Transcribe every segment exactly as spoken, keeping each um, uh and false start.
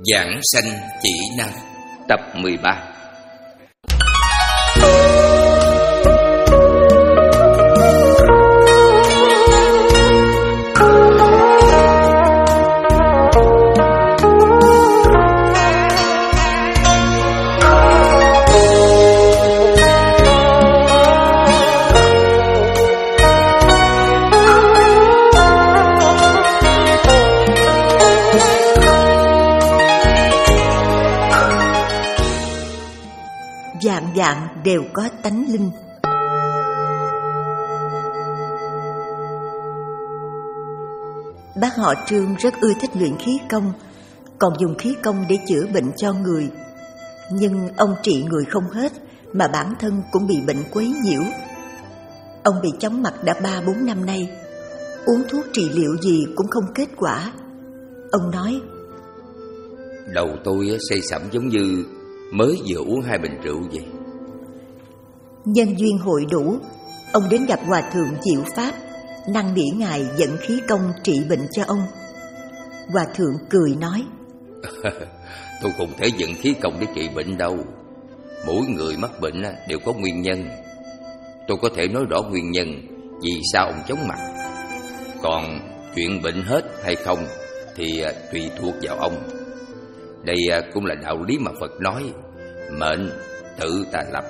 Giảng sanh chỉ năng tập mười ba. Dạng dạng đều có tánh linh. Bác họ Trương rất ưa thích luyện khí công, còn dùng khí công để chữa bệnh cho người. Nhưng ông trị người không hết, mà bản thân cũng bị bệnh quấy nhiễu. Ông bị chóng mặt đã ba bốn năm nay, uống thuốc trị liệu gì cũng không kết quả. Ông nói: Đầu tôi xây sẩm giống như mới vừa uống hai bình rượu vậy. Nhân duyên hội đủ, ông đến gặp Hòa thượng Diệu Pháp, năn nỉ ngài dẫn khí công trị bệnh cho ông. Hòa thượng cười nói: Tôi không thể dẫn khí công để trị bệnh đâu. Mỗi người mắc bệnh đều có nguyên nhân. Tôi có thể nói rõ nguyên nhân vì sao ông chóng mặt. Còn chuyện bệnh hết hay không thì tùy thuộc vào ông. Đây cũng là đạo lý mà Phật nói, mệnh tự ta lập.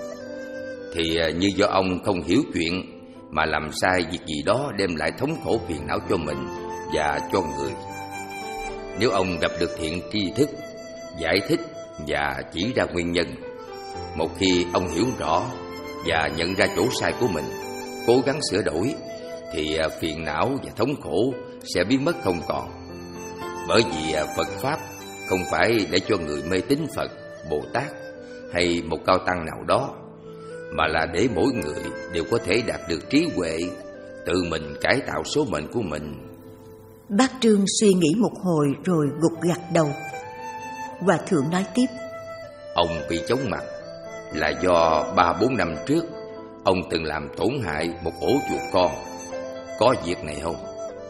Thì như do ông không hiểu chuyện mà làm sai việc gì đó đem lại thống khổ phiền não cho mình và cho người. Nếu ông gặp được thiện tri thức, giải thích và chỉ ra nguyên nhân, một khi ông hiểu rõ và nhận ra chỗ sai của mình, cố gắng sửa đổi, thì phiền não và thống khổ sẽ biến mất không còn. Bởi vì Phật Pháp không phải để cho người mê tín Phật, Bồ Tát hay một cao tăng nào đó, mà là để mỗi người đều có thể đạt được trí huệ, tự mình cải tạo số mệnh của mình. Bác Trương suy nghĩ một hồi rồi gục gặt đầu. Hòa thượng nói tiếp: Ông bị chóng mặt là do ba bốn năm trước ông từng làm tổn hại một ổ chuột con. Có việc này không?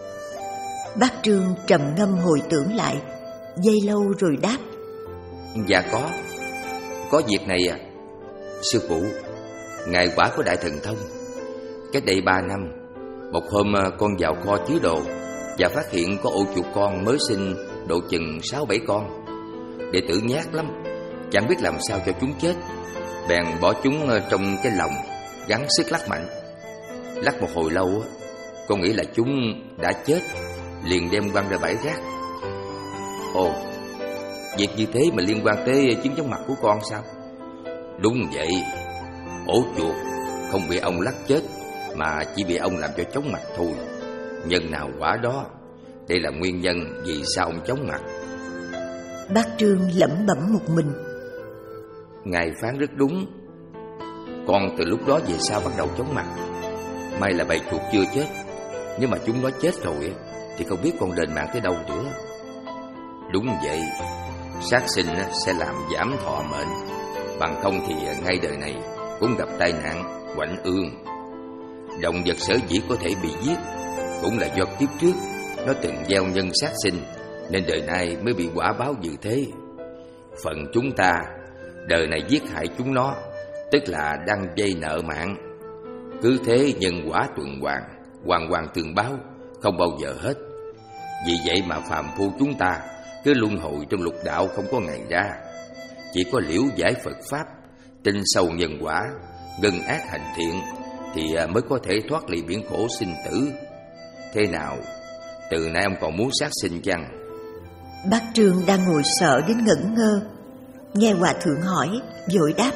Bác Trương trầm ngâm hồi tưởng lại, giây lâu rồi đáp: Dạ có. Có việc này à. Sư phụ, ngài quả có đại thần thông. Cách đây ba năm, một hôm con vào kho chứa đồ và phát hiện có ổ chuột con mới sinh độ chừng sáu bảy con. Đệ tử nhát lắm, chẳng biết làm sao cho chúng chết, bèn bỏ chúng trong cái lồng, gắng sức lắc mạnh. Lắc một hồi lâu, con nghĩ là chúng đã chết, liền đem quăng ra bãi rác. Ồ, việc như thế mà liên quan tới chứng chóng mặt của con sao? Đúng vậy, ổ chuột không bị ông lắc chết, mà chỉ bị ông làm cho chóng mặt thôi. Nhân nào quả đó, đây là nguyên nhân vì sao ông chóng mặt. Bác Trương lẩm bẩm một mình. Ngài phán rất đúng. Con từ lúc đó về sau bắt đầu chóng mặt. May là bầy chuột chưa chết, nếu mà chúng nó chết rồi thì không biết con đền mạng tới đâu nữa. Đúng vậy, sát sinh sẽ làm giảm thọ mệnh, bằng không thì ngay đời này cũng gặp tai nạn, oạnh ương. Động vật sở dĩ có thể bị giết cũng là do kiếp trước nó từng gieo nhân sát sinh, nên đời nay mới bị quả báo như thế. Phần chúng ta đời này giết hại chúng nó, tức là đang vay nợ mạng. Cứ thế nhân quả tuần hoàn, hoàn hoàn tương báo, không bao giờ hết. Vì vậy mà phàm phu chúng ta cứ luân hồi trong lục đạo không có ngày ra. Chỉ có liễu giải Phật Pháp, tin sâu nhân quả, ngưng ác hành thiện thì mới có thể thoát ly biển khổ sinh tử. Thế nào, từ nay ông còn muốn sát sinh chăng? Bác Trương đang ngồi sợ đến ngẩn ngơ, nghe Hòa thượng hỏi, vội đáp: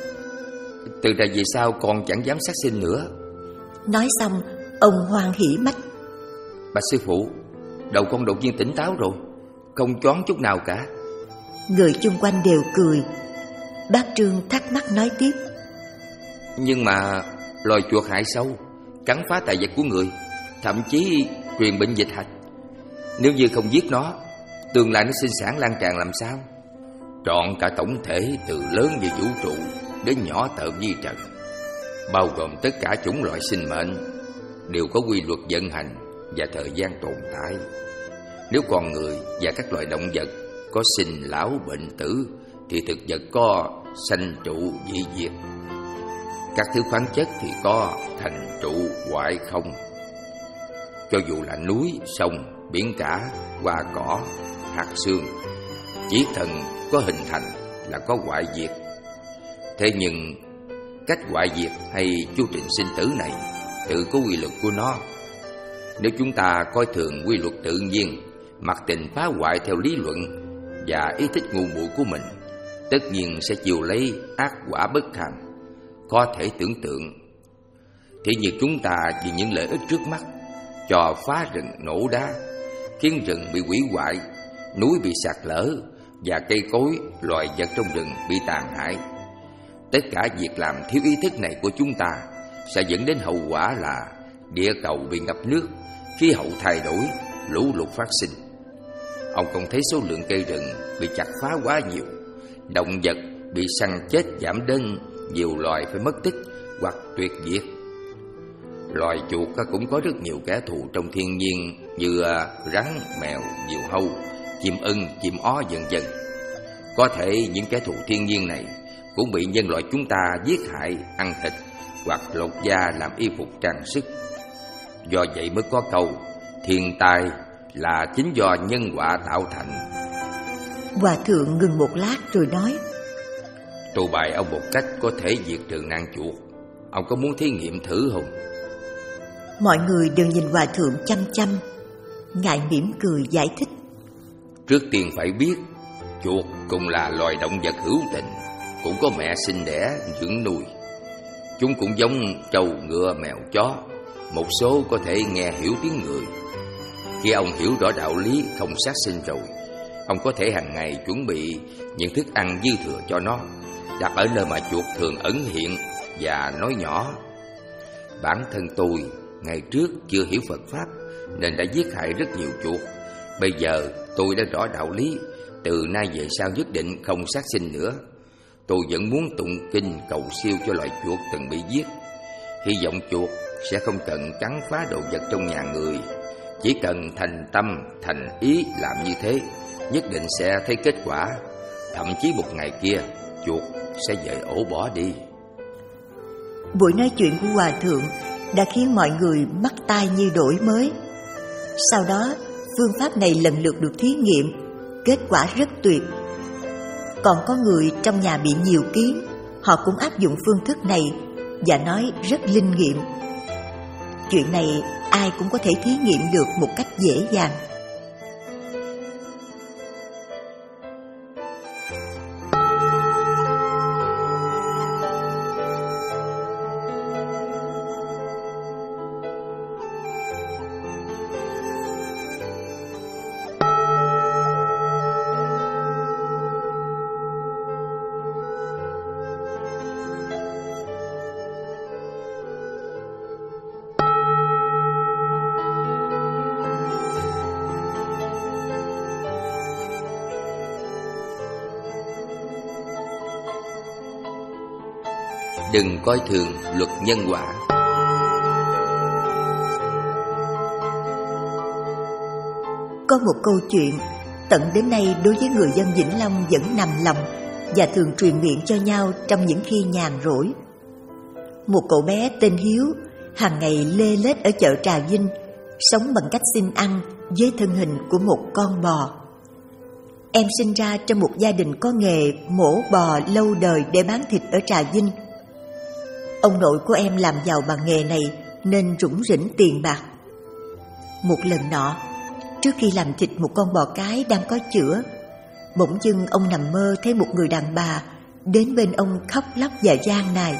Từ nay về sau con chẳng dám sát sinh nữa. Nói xong, ông hoan hỉ mắt: Bạch sư phụ, đầu con đột nhiên tỉnh táo rồi, không choáng chút nào cả. Người chung quanh đều cười. Bác Trương thắc mắc nói tiếp: Nhưng mà loài chuột hại sâu, cắn phá tài vật của người, thậm chí truyền bệnh dịch hạch. Nếu như không giết nó, tương lai nó sinh sản lan tràn làm sao? Trọn cả tổng thể từ lớn như vũ trụ đến nhỏ tợn như trần, bao gồm tất cả chủng loại sinh mệnh, đều có quy luật vận hành và thời gian tồn tại. Nếu con người và các loài động vật có sinh lão bệnh tử, thì thực vật có sanh trụ dị diệt. Các thứ khoáng chất thì có thành trụ hoại không. Cho dù là núi, sông, biển cả, hoa cỏ, hạt xương, chỉ thần có hình thành là có hoại diệt. Thế nhưng cách hoại diệt hay chu trình sinh tử này tự có quy luật của nó. Nếu chúng ta coi thường quy luật tự nhiên, mặc tình phá hoại theo lý luận và ý thích ngu muội của mình, tất nhiên sẽ chịu lấy ác quả bất thành, có thể tưởng tượng. Thì như chúng ta vì những lợi ích trước mắt, cho phá rừng nổ đá, khiến rừng bị hủy hoại, núi bị sạt lở và cây cối, loài vật trong rừng bị tàn hại. Tất cả việc làm thiếu ý thức này của chúng ta sẽ dẫn đến hậu quả là địa cầu bị ngập nước, khí hậu thay đổi, lũ lụt phát sinh. Ông không thấy số lượng cây rừng bị chặt phá quá nhiều, động vật bị săn chết giảm đơn, nhiều loài phải mất tích hoặc tuyệt diệt. Loài chuột cũng có rất nhiều kẻ thù trong thiên nhiên như rắn, mèo, diều hâu, chim ưng, chim ó vân vân. Có thể những kẻ thù thiên nhiên này cũng bị nhân loại chúng ta giết hại, ăn thịt hoặc lột da làm y phục trang sức. Do vậy mới có câu thiên tai là chính do nhân quả tạo thành. Hòa thượng ngừng một lát rồi nói: Tôi bày ông một cách có thể diệt trừ nạn chuột. Ông có muốn thí nghiệm thử không? Mọi người đều nhìn hòa thượng chăm chăm. Ngài mỉm cười giải thích: Trước tiên phải biết, chuột cũng là loài động vật hữu tình, cũng có mẹ sinh đẻ dưỡng nuôi. Chúng cũng giống trâu, ngựa, mèo, chó. Một số có thể nghe hiểu tiếng người. Khi ông hiểu rõ đạo lý không sát sinh rồi, ông có thể hàng ngày chuẩn bị những thức ăn dư thừa cho nó, đặt ở nơi mà chuột thường ẩn hiện và nói nhỏ. Bản thân tôi ngày trước chưa hiểu Phật Pháp nên đã giết hại rất nhiều chuột. Bây giờ tôi đã rõ đạo lý, từ nay về sau nhất định không sát sinh nữa. Tôi vẫn muốn tụng kinh cầu siêu cho loài chuột từng bị giết. Hy vọng chuột sẽ không cần cắn phá đồ vật trong nhà người. Chỉ cần thành tâm, thành ý làm như thế, nhất định sẽ thấy kết quả. Thậm chí một ngày kia, chuột sẽ dời ổ bỏ đi. Buổi nói chuyện của hòa thượng đã khiến mọi người mắt tai như đổi mới. Sau đó, phương pháp này lần lượt được thí nghiệm, kết quả rất tuyệt. Còn có người trong nhà bị nhiều kiến, họ cũng áp dụng phương thức này và nói rất linh nghiệm. Chuyện này ai cũng có thể thí nghiệm được một cách dễ dàng. Đừng coi thường luật nhân quả. Có một câu chuyện tận đến nay đối với người dân Vĩnh Long vẫn nằm lòng và thường truyền miệng cho nhau trong những khi nhàn rỗi. Một cậu bé tên Hiếu hàng ngày lê lết ở chợ Trà Vinh, sống bằng cách xin ăn với thân hình của một con bò. Em sinh ra trong một gia đình có nghề mổ bò lâu đời để bán thịt ở Trà Vinh. Ông nội của em làm giàu bằng nghề này nên rủng rỉnh tiền bạc. Một lần nọ, trước khi làm thịt một con bò cái đang có chữa, bỗng dưng ông nằm mơ thấy một người đàn bà đến bên ông khóc lóc và van nài: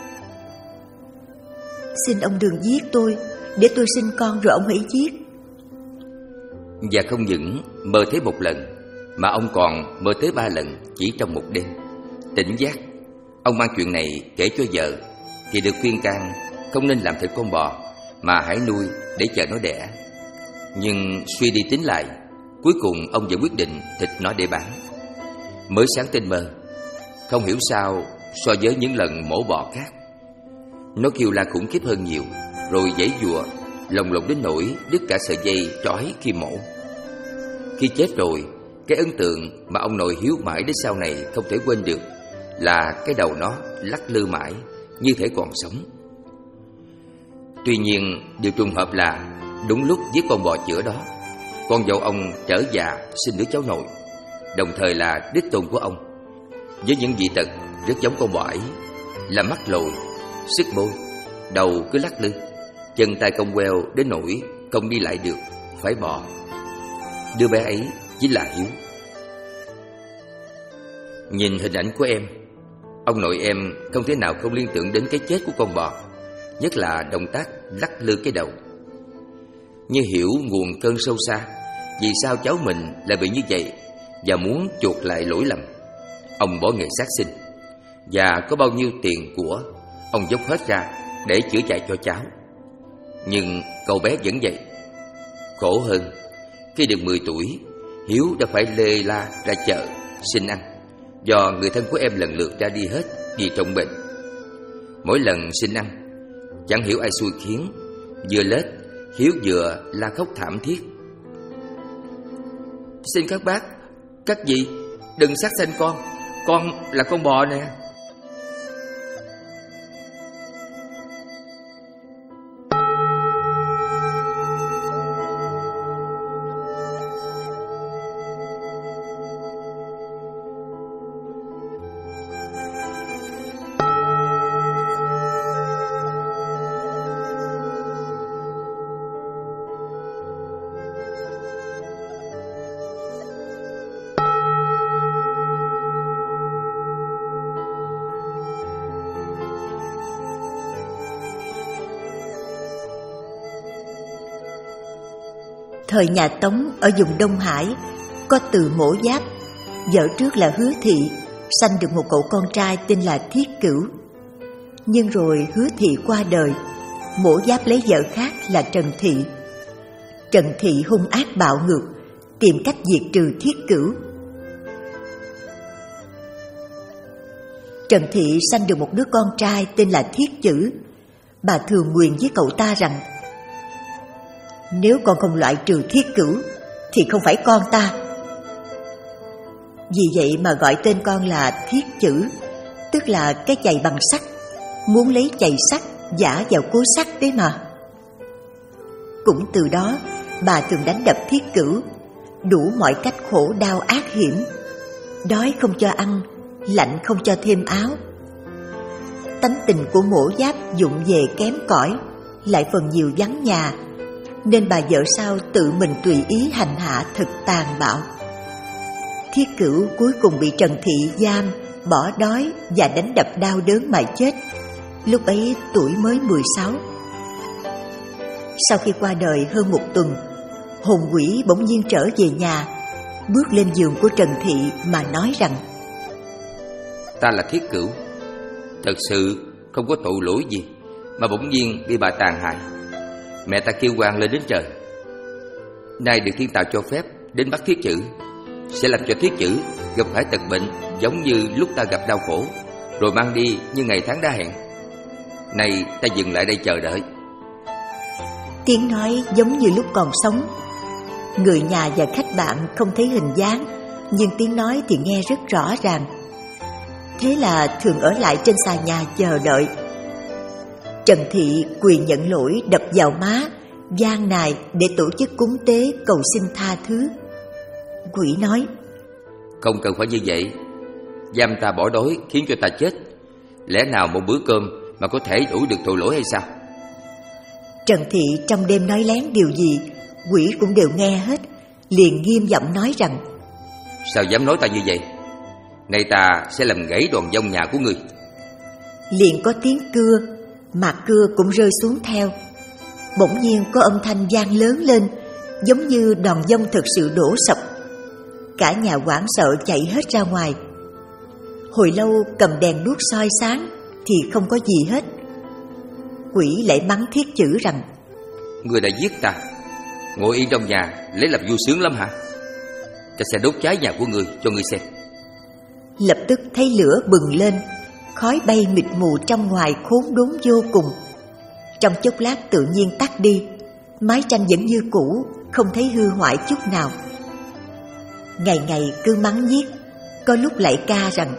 Xin ông đừng giết tôi, để tôi sinh con rồi ông hãy giết. Và không những mơ thấy một lần, mà ông còn mơ tới ba lần chỉ trong một đêm. Tỉnh giác, ông mang chuyện này kể cho vợ, thì được khuyên can không nên làm thịt con bò, mà hãy nuôi để chờ nó đẻ. Nhưng suy đi tính lại, cuối cùng ông vẫn quyết định thịt nó để bán. Mới sáng tinh mơ, không hiểu sao so với những lần mổ bò khác, nó kêu la khủng khiếp hơn nhiều, rồi giãy giụa, lồng lộng đến nỗi đứt cả sợi dây trói khi mổ. Khi chết rồi, cái ấn tượng mà ông nội Hiếu mãi đến sau này không thể quên được là cái đầu nó lắc lư mãi, như thể còn sống. Tuy nhiên, điều trùng hợp là đúng lúc với con bò chữa đó, con dâu ông trở già sinh đứa cháu nội, đồng thời là đích tôn của ông, với những dị tật rất giống con bò ấy, là mắt lồi, sức môi, đầu cứ lắc lư, chân tay cong queo đến nỗi không đi lại được, phải bò. Đứa bé ấy chính là Hiếu. Nhìn hình ảnh của em, ông nội em không thể nào không liên tưởng đến cái chết của con bò, nhất là động tác lắc lư cái đầu. Như hiểu nguồn cơn sâu xa vì sao cháu mình lại bị như vậy, và muốn chuộc lại lỗi lầm, ông bỏ nghề sát sinh, và có bao nhiêu tiền của ông dốc hết ra để chữa chạy cho cháu. Nhưng cậu bé vẫn vậy. Khổ hơn, khi được mười tuổi, Hiếu đã phải lê la ra chợ xin ăn, do người thân của em lần lượt ra đi hết vì trọng bệnh. Mỗi lần xin ăn, chẳng hiểu ai xui khiến, vừa lết Hiếu vừa la khóc thảm thiết: "Xin các bác, các vị, đừng sát sanh con, con là con bò nè." Thời nhà Tống ở vùng Đông Hải có từ Mổ Giáp, vợ trước là Hứa Thị, sanh được một cậu con trai tên là Thiết Cửu. Nhưng rồi Hứa Thị qua đời, Mổ Giáp lấy vợ khác là Trần Thị. Trần Thị hung ác bạo ngược, tìm cách diệt trừ Thiết Cửu. Trần Thị sanh được một đứa con trai tên là Thiết Chữ. Bà thường nguyền với cậu ta rằng: "Nếu con không loại trừ Thiết Cửu thì không phải con ta." Vì vậy mà gọi tên con là Thiết Chữ, tức là cái chày bằng sắt, muốn lấy chày sắt giã vào cối sắt đấy mà. Cũng từ đó bà thường đánh đập Thiết Cửu, đủ mọi cách khổ đau ác hiểm. Đói không cho ăn, lạnh không cho thêm áo. Tánh tình của Mổ Giáp vụng về kém cỏi, lại phần nhiều vắng nhà, nên bà vợ sau tự mình tùy ý hành hạ thật tàn bạo. Thiết Cửu cuối cùng bị Trần Thị giam, bỏ đói và đánh đập đau đớn mà chết. Lúc ấy tuổi mới mười sáu. Sau khi qua đời hơn một tuần, hồn quỷ bỗng nhiên trở về nhà, bước lên giường của Trần Thị mà nói rằng: "Ta là Thiết Cửu, thật sự không có tội lỗi gì mà bỗng nhiên bị bà tàn hại. Mẹ ta kêu oan lên đến trời. Nay được thiên tạo cho phép đến bắt Thiết Chữ, sẽ làm cho Thiết Chữ gặp phải tật bệnh giống như lúc ta gặp đau khổ, rồi mang đi như ngày tháng đã hẹn. Nay ta dừng lại đây chờ đợi." Tiếng nói giống như lúc còn sống. Người nhà và khách bạn không thấy hình dáng, nhưng tiếng nói thì nghe rất rõ ràng. Thế là thường ở lại trên xà nhà chờ đợi. Trần Thị quỳ nhận lỗi, đập vào má, van nài để tổ chức cúng tế cầu xin tha thứ. Quỷ nói: "Không cần phải như vậy. Giam ta bỏ đói khiến cho ta chết, lẽ nào một bữa cơm mà có thể đủ được tội lỗi hay sao?" Trần Thị trong đêm nói lén điều gì, quỷ cũng đều nghe hết, liền nghiêm giọng nói rằng: "Sao dám nói ta như vậy? Nay ta sẽ làm gãy đòn vong nhà của ngươi." Liền có tiếng cưa, mà cưa cũng rơi xuống theo. Bỗng nhiên có âm thanh vang lớn lên, giống như đòn vong thực sự đổ sập. Cả nhà hoảng sợ chạy hết ra ngoài. Hồi lâu cầm đèn đuốc soi sáng thì không có gì hết. Quỷ lại mắng Thiết Chữ rằng: "Ngươi đã giết ta, ngồi yên trong nhà lấy làm vui sướng lắm hả? Ta sẽ đốt cháy nhà của ngươi cho ngươi xem." Lập tức thấy lửa bừng lên, khói bay mịt mù trong ngoài khốn đốn vô cùng. Trong chốc lát tự nhiên tắt đi, mái tranh vẫn như cũ, không thấy hư hoại chút nào. ngày ngày cứ mắng nhiếc, có lúc lại ca rằng: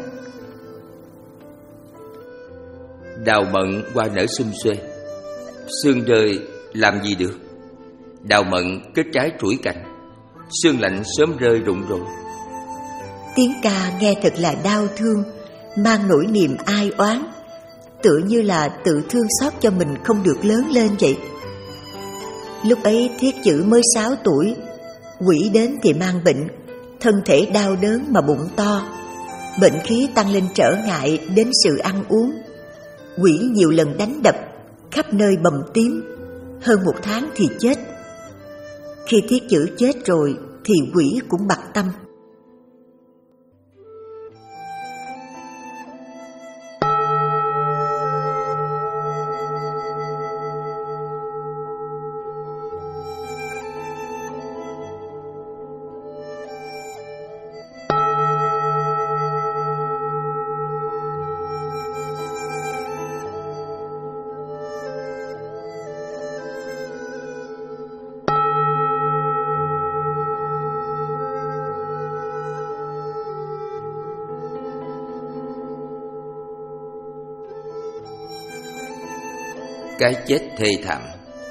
đào mận hoa nở sum xuê, sương rơi làm gì được. Đào mận kết trái trũi cành, sương lạnh sớm rơi rụng rồi. Tiếng ca nghe thật là đau thương, mang nỗi niềm ai oán, tựa như là tự thương xót cho mình không được lớn lên vậy. Lúc ấy Thiết Chữ mới sáu tuổi, quỷ đến thì mang bệnh, thân thể đau đớn mà bụng to, bệnh khí tăng lên trở ngại đến sự ăn uống. Quỷ nhiều lần đánh đập, khắp nơi bầm tím, hơn một tháng thì chết. Khi Thiết Chữ chết rồi thì quỷ cũng bặt tâm. Cái chết thê thảm.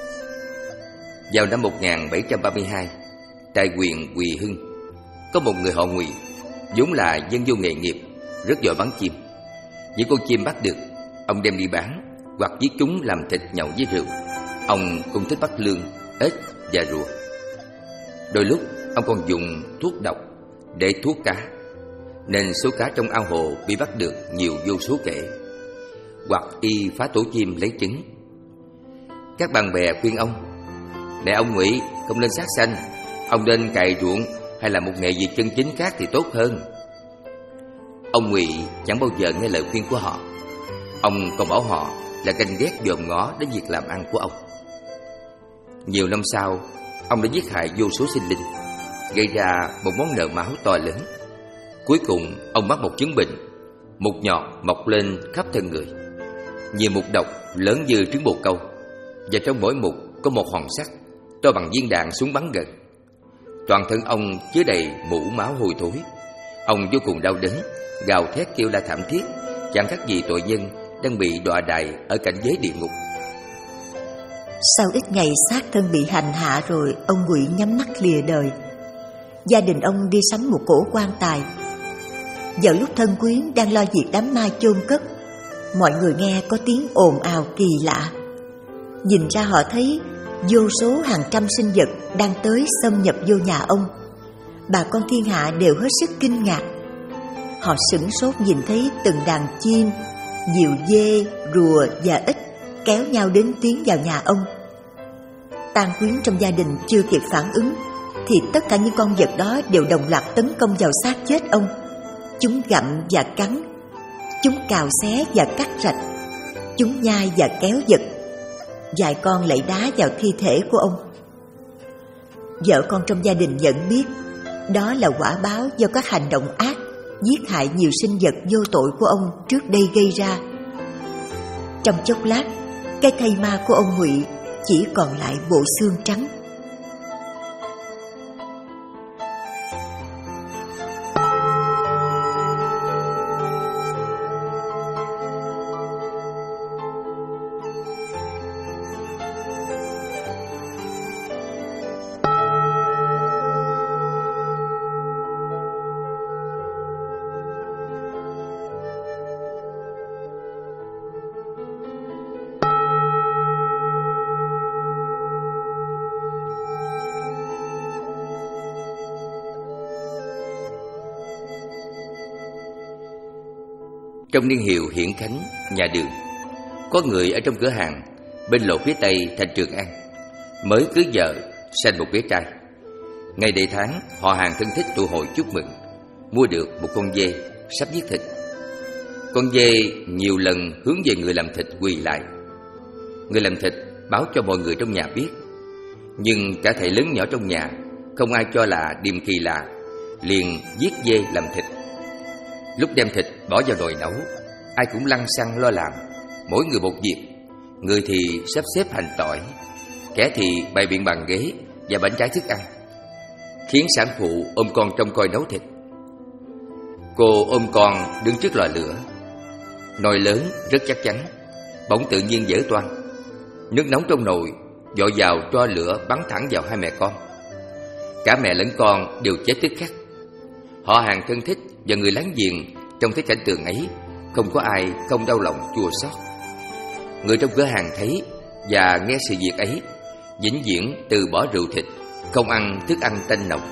Vào năm một nghìn bảy trăm ba mươi hai, tại huyện Quỳ Hưng, có một người họ Ngụy, vốn là dân vô nghề nghiệp, rất giỏi bắn chim. Những con chim bắt được, ông đem đi bán hoặc giết chúng làm thịt nhậu với rượu. Ông cũng thích bắt lươn, ếch và rùa. Đôi lúc ông còn dùng thuốc độc để thuốc cá, nên số cá trong ao hồ bị bắt được nhiều vô số kể. Hoặc y phá tổ chim lấy trứng. Các bạn bè khuyên ông: "Này ông Ngụy, không nên sát sanh, ông nên cày ruộng hay là một nghề gì chân chính khác thì tốt hơn." Ông Ngụy chẳng bao giờ nghe lời khuyên của họ. Ông còn bảo họ là canh ghét dòm ngó đến việc làm ăn của ông. Nhiều năm sau, ông đã giết hại vô số sinh linh, gây ra một món nợ máu to lớn. Cuối cùng ông mắc một chứng bệnh, mụn nhọt mọc lên khắp thân người. Nhiều mụn độc lớn như trứng bồ câu, và trong mỗi mụn có một hòn sắt to bằng viên đạn súng bắn gần. Toàn thân ông chứa đầy mủ máu hôi thối. Ông vô cùng đau đớn, gào thét kêu la thảm thiết, chẳng khác gì tội nhân đang bị đọa đày ở cảnh giới địa ngục. Sau ít ngày xác thân bị hành hạ rồi, ông Ngụy nhắm mắt lìa đời. Gia đình ông đi sắm một cỗ quan tài. Vào lúc thân quyến đang lo việc đám ma chôn cất, mọi người nghe có tiếng ồn ào kỳ lạ. Nhìn ra họ thấy vô số hàng trăm sinh vật đang tới xâm nhập vô nhà ông. Bà con thiên hạ đều hết sức kinh ngạc. Họ sửng sốt nhìn thấy từng đàn chim, diều dê, rùa và ếch kéo nhau đến tiến vào nhà ông. Tang quyến trong gia đình chưa kịp phản ứng thì tất cả những con vật đó đều đồng loạt tấn công vào xác chết ông. Chúng gặm và cắn, chúng cào xé và cắt rạch, chúng nhai và kéo giật. Vài con lại đá vào thi thể của ông. Vợ con trong gia đình nhận biết đó là quả báo do các hành động ác giết hại nhiều sinh vật vô tội của ông trước đây gây ra. Trong chốc lát, cái thây ma của ông Ngụy chỉ còn lại bộ xương trắng. Trong niên hiệu Hiển Khánh, nhà Đường, có người ở trong cửa hàng bên lộ phía tây thành Trường An mới cưới vợ, sanh một bé trai. Ngày đầy tháng, họ hàng thân thích tụ hội chúc mừng, mua được một con dê sắp giết thịt. Con dê nhiều lần hướng về người làm thịt quỳ lại. Người làm thịt báo cho mọi người trong nhà biết, nhưng cả thầy lớn nhỏ trong nhà không ai cho là điềm kỳ lạ, liền giết dê làm thịt. Lúc đem thịt bỏ vào nồi nấu, ai cũng lăng xăng lo làm, mỗi người một việc. Người thì sắp xếp hành tỏi, kẻ thì bày biện bàn ghế và bánh trái thức ăn. khiến sản phụ ôm con trông coi nấu thịt. Cô ôm con đứng trước lò lửa. Nồi lớn rất chắc chắn, bỗng tự nhiên vỡ toang. Nước nóng trong nồi dội vào tro lửa bắn thẳng vào hai mẹ con. Cả mẹ lẫn con đều chết tức khắc. Họ hàng thân thích và người láng giềng trong thấy cảnh tượng ấy, không có ai không đau lòng chua xót. Người trong cửa hàng thấy và nghe sự việc ấy, vĩnh viễn từ bỏ rượu thịt, không ăn thức ăn tanh nồng.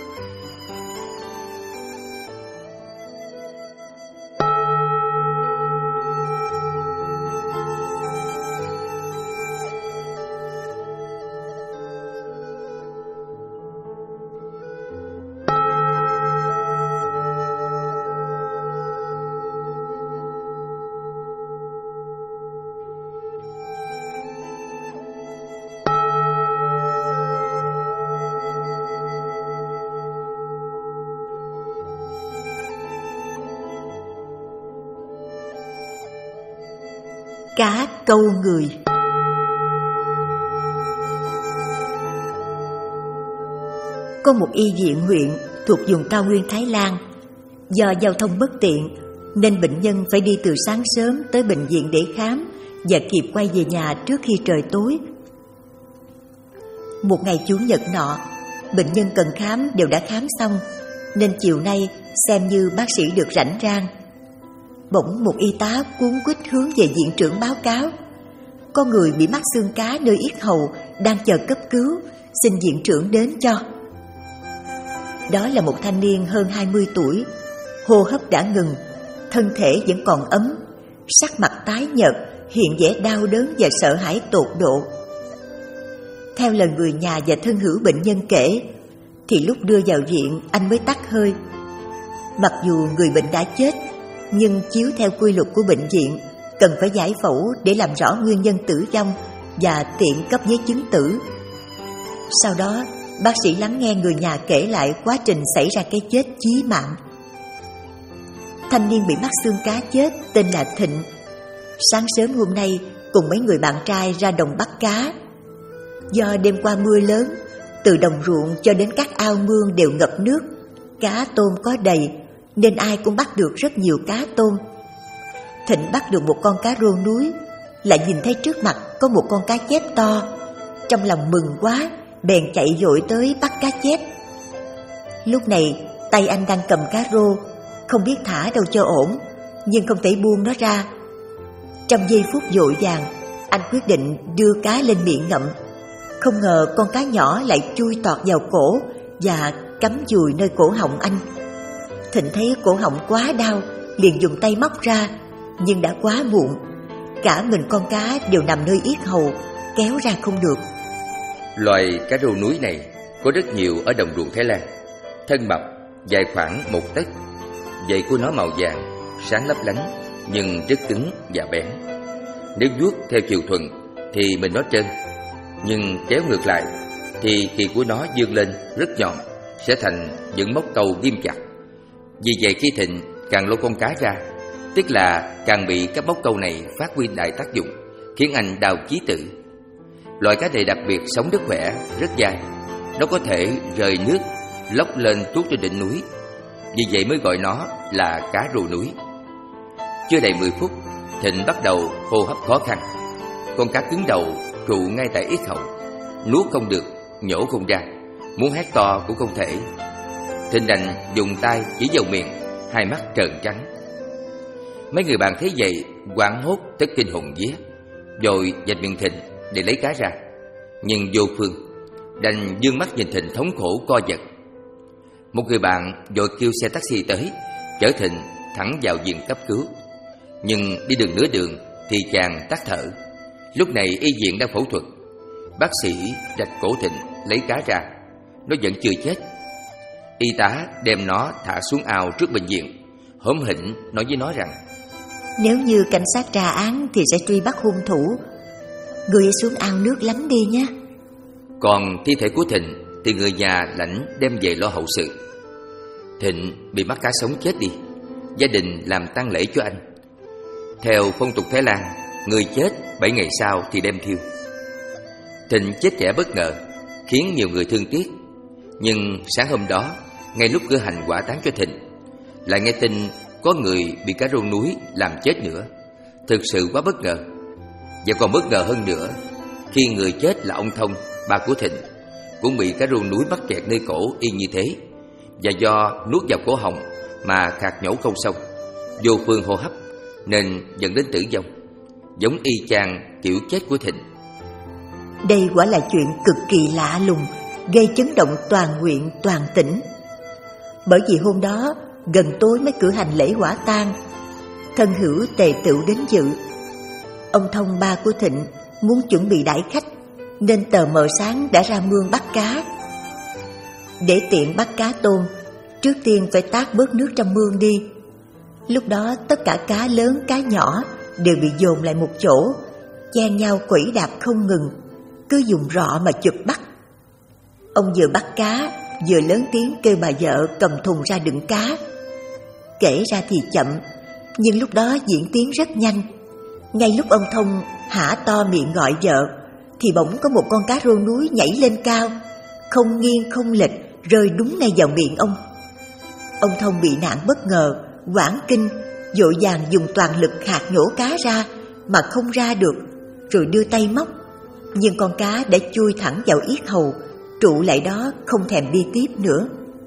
Cá câu người. Có một y viện huyện thuộc vùng cao nguyên Thái Lan. Do giao thông bất tiện nên bệnh nhân phải đi từ sáng sớm tới bệnh viện để khám và kịp quay về nhà trước khi trời tối. Một ngày Chủ nhật nọ, bệnh nhân cần khám đều đã khám xong, nên chiều nay xem như bác sĩ được rảnh rang. Bỗng một y tá cuống quýt hướng về viện trưởng báo cáo: có người bị mắc xương cá nơi yết hầu, đang chờ cấp cứu, xin viện trưởng đến cho. Đó là một thanh niên hơn hai mươi tuổi, hô hấp đã ngừng, thân thể vẫn còn ấm, sắc mặt tái nhợt, hiện vẻ đau đớn và sợ hãi tột độ. Theo lời người nhà và thân hữu bệnh nhân kể, thì lúc đưa vào viện anh mới tắt hơi. Mặc dù người bệnh đã chết, nhưng chiếu theo quy luật của bệnh viện, cần phải giải phẫu để làm rõ nguyên nhân tử vong và tiện cấp giấy chứng tử. Sau đó, bác sĩ lắng nghe người nhà kể lại quá trình xảy ra cái chết chí mạng. Thanh niên bị mắc xương cá chết tên là Thịnh. Sáng sớm hôm nay cùng mấy người bạn trai ra đồng bắt cá. Do đêm qua mưa lớn, từ đồng ruộng cho đến các ao mương đều ngập nước, cá tôm có đầy, nên ai cũng bắt được rất nhiều cá tôm. Thịnh bắt được một con cá rô núi, lại nhìn thấy trước mặt có một con cá chép to. Trong lòng mừng quá, bèn chạy vội tới bắt cá chép. Lúc này tay anh đang cầm cá rô, không biết thả đâu cho ổn, nhưng không thể buông nó ra. Trong giây phút vội vàng, anh quyết định đưa cá lên miệng ngậm. Không ngờ con cá nhỏ lại chui tọt vào cổ và cắm dùi nơi cổ họng anh. Thịnh thấy cổ họng quá đau, liền dùng tay móc ra, nhưng đã quá muộn. Cả mình con cá đều nằm nơi yết hầu, kéo ra không được. Loài cá rô núi này có rất nhiều ở đồng ruộng Thái Lan. Thân mập, dài khoảng một tấc, vảy của nó màu vàng, sáng lấp lánh, nhưng rất cứng và bén. Nếu vuốt theo chiều thuận thì mình nó trơn, nhưng kéo ngược lại thì kỳ của nó vươn lên rất nhọn, sẽ thành những móc câu ghim chặt. Vì vậy khi Thịnh càng lôi con cá ra, tức là càng bị các móc câu này phát huy đại tác dụng, khiến anh đau chí tử. Loài cá này đặc biệt sống rất khỏe, rất dai. Nó có thể rời nước, lóc lên tuốt trên đỉnh núi. Vì vậy mới gọi nó là cá rô núi. Chưa đầy mười phút, Thịnh bắt đầu hô hấp khó khăn. Con cá cứng đầu trụ ngay tại yết hầu, nuốt không được, nhổ không ra, muốn hét to cũng không thể. Thịnh đành dùng tay chỉ vào miệng, hai mắt trợn trắng. Mấy người bạn thấy vậy hoảng hốt thất kinh hồn vía, rồi vạch miệng Thịnh để lấy cá ra, nhưng vô phương, đành dương mắt nhìn Thịnh thống khổ co giật. Một người bạn vội kêu xe taxi tới, chở Thịnh thẳng vào viện cấp cứu. Nhưng đi đường nửa đường thì chàng tắt thở. Lúc này y viện đang phẫu thuật. Bác sĩ rạch cổ Thịnh lấy cá ra, nó vẫn chưa chết. Y tá đem nó thả xuống ao trước bệnh viện, hổm hỉnh nói với nó rằng: nếu như cảnh sát tra án thì sẽ truy bắt hung thủ, người xuống ao nước lánh đi nhé. Còn thi thể của Thịnh thì người nhà lãnh đem về lo hậu sự. Thịnh bị mắc cá sống chết đi, gia đình làm tang lễ cho anh. Theo phong tục Thái Lan, người chết bảy ngày sau thì đem thiêu. Thịnh chết trẻ bất ngờ, khiến nhiều người thương tiếc. Nhưng sáng hôm đó, ngay lúc cử hành hỏa táng cho Thịnh, lại nghe tin có người bị cá rô núi làm chết nữa. Thực sự quá bất ngờ. Và còn bất ngờ hơn nữa, khi người chết là ông Thông, ba của Thịnh, cũng bị cá rô núi mắc kẹt nơi cổ y như thế. Và do nuốt vào cổ họng mà khạc nhổ không xong, vô phương hô hấp, nên dẫn đến tử vong, giống y chang kiểu chết của Thịnh. Đây quả là chuyện cực kỳ lạ lùng, gây chấn động toàn huyện toàn tỉnh. Bởi vì hôm đó gần tối mới cử hành lễ hỏa tang, thân hữu tề tựu đến dự. Ông Thông, ba của Thịnh, muốn chuẩn bị đãi khách, nên tờ mờ sáng đã ra mương bắt cá. Để tiện bắt cá tôm, trước tiên phải tát bớt nước trong mương đi. Lúc đó tất cả cá lớn cá nhỏ đều bị dồn lại một chỗ, chen nhau quẩy đạp không ngừng, cứ dùng rọ mà chụp bắt. Ông vừa bắt cá vừa lớn tiếng kêu bà vợ cầm thùng ra đựng cá. Kể ra thì chậm, nhưng lúc đó diễn tiến rất nhanh. Ngay lúc ông Thông hả to miệng gọi vợ, thì bỗng có một con cá rô núi nhảy lên cao, không nghiêng không lệch, rơi đúng ngay vào miệng ông. Ông Thông bị nạn bất ngờ, hoảng kinh, vội vàng dùng toàn lực hạt nhổ cá ra mà không ra được, rồi đưa tay móc, nhưng con cá đã chui thẳng vào yết hầu, trụ lại đó không thèm đi tiếp nữa.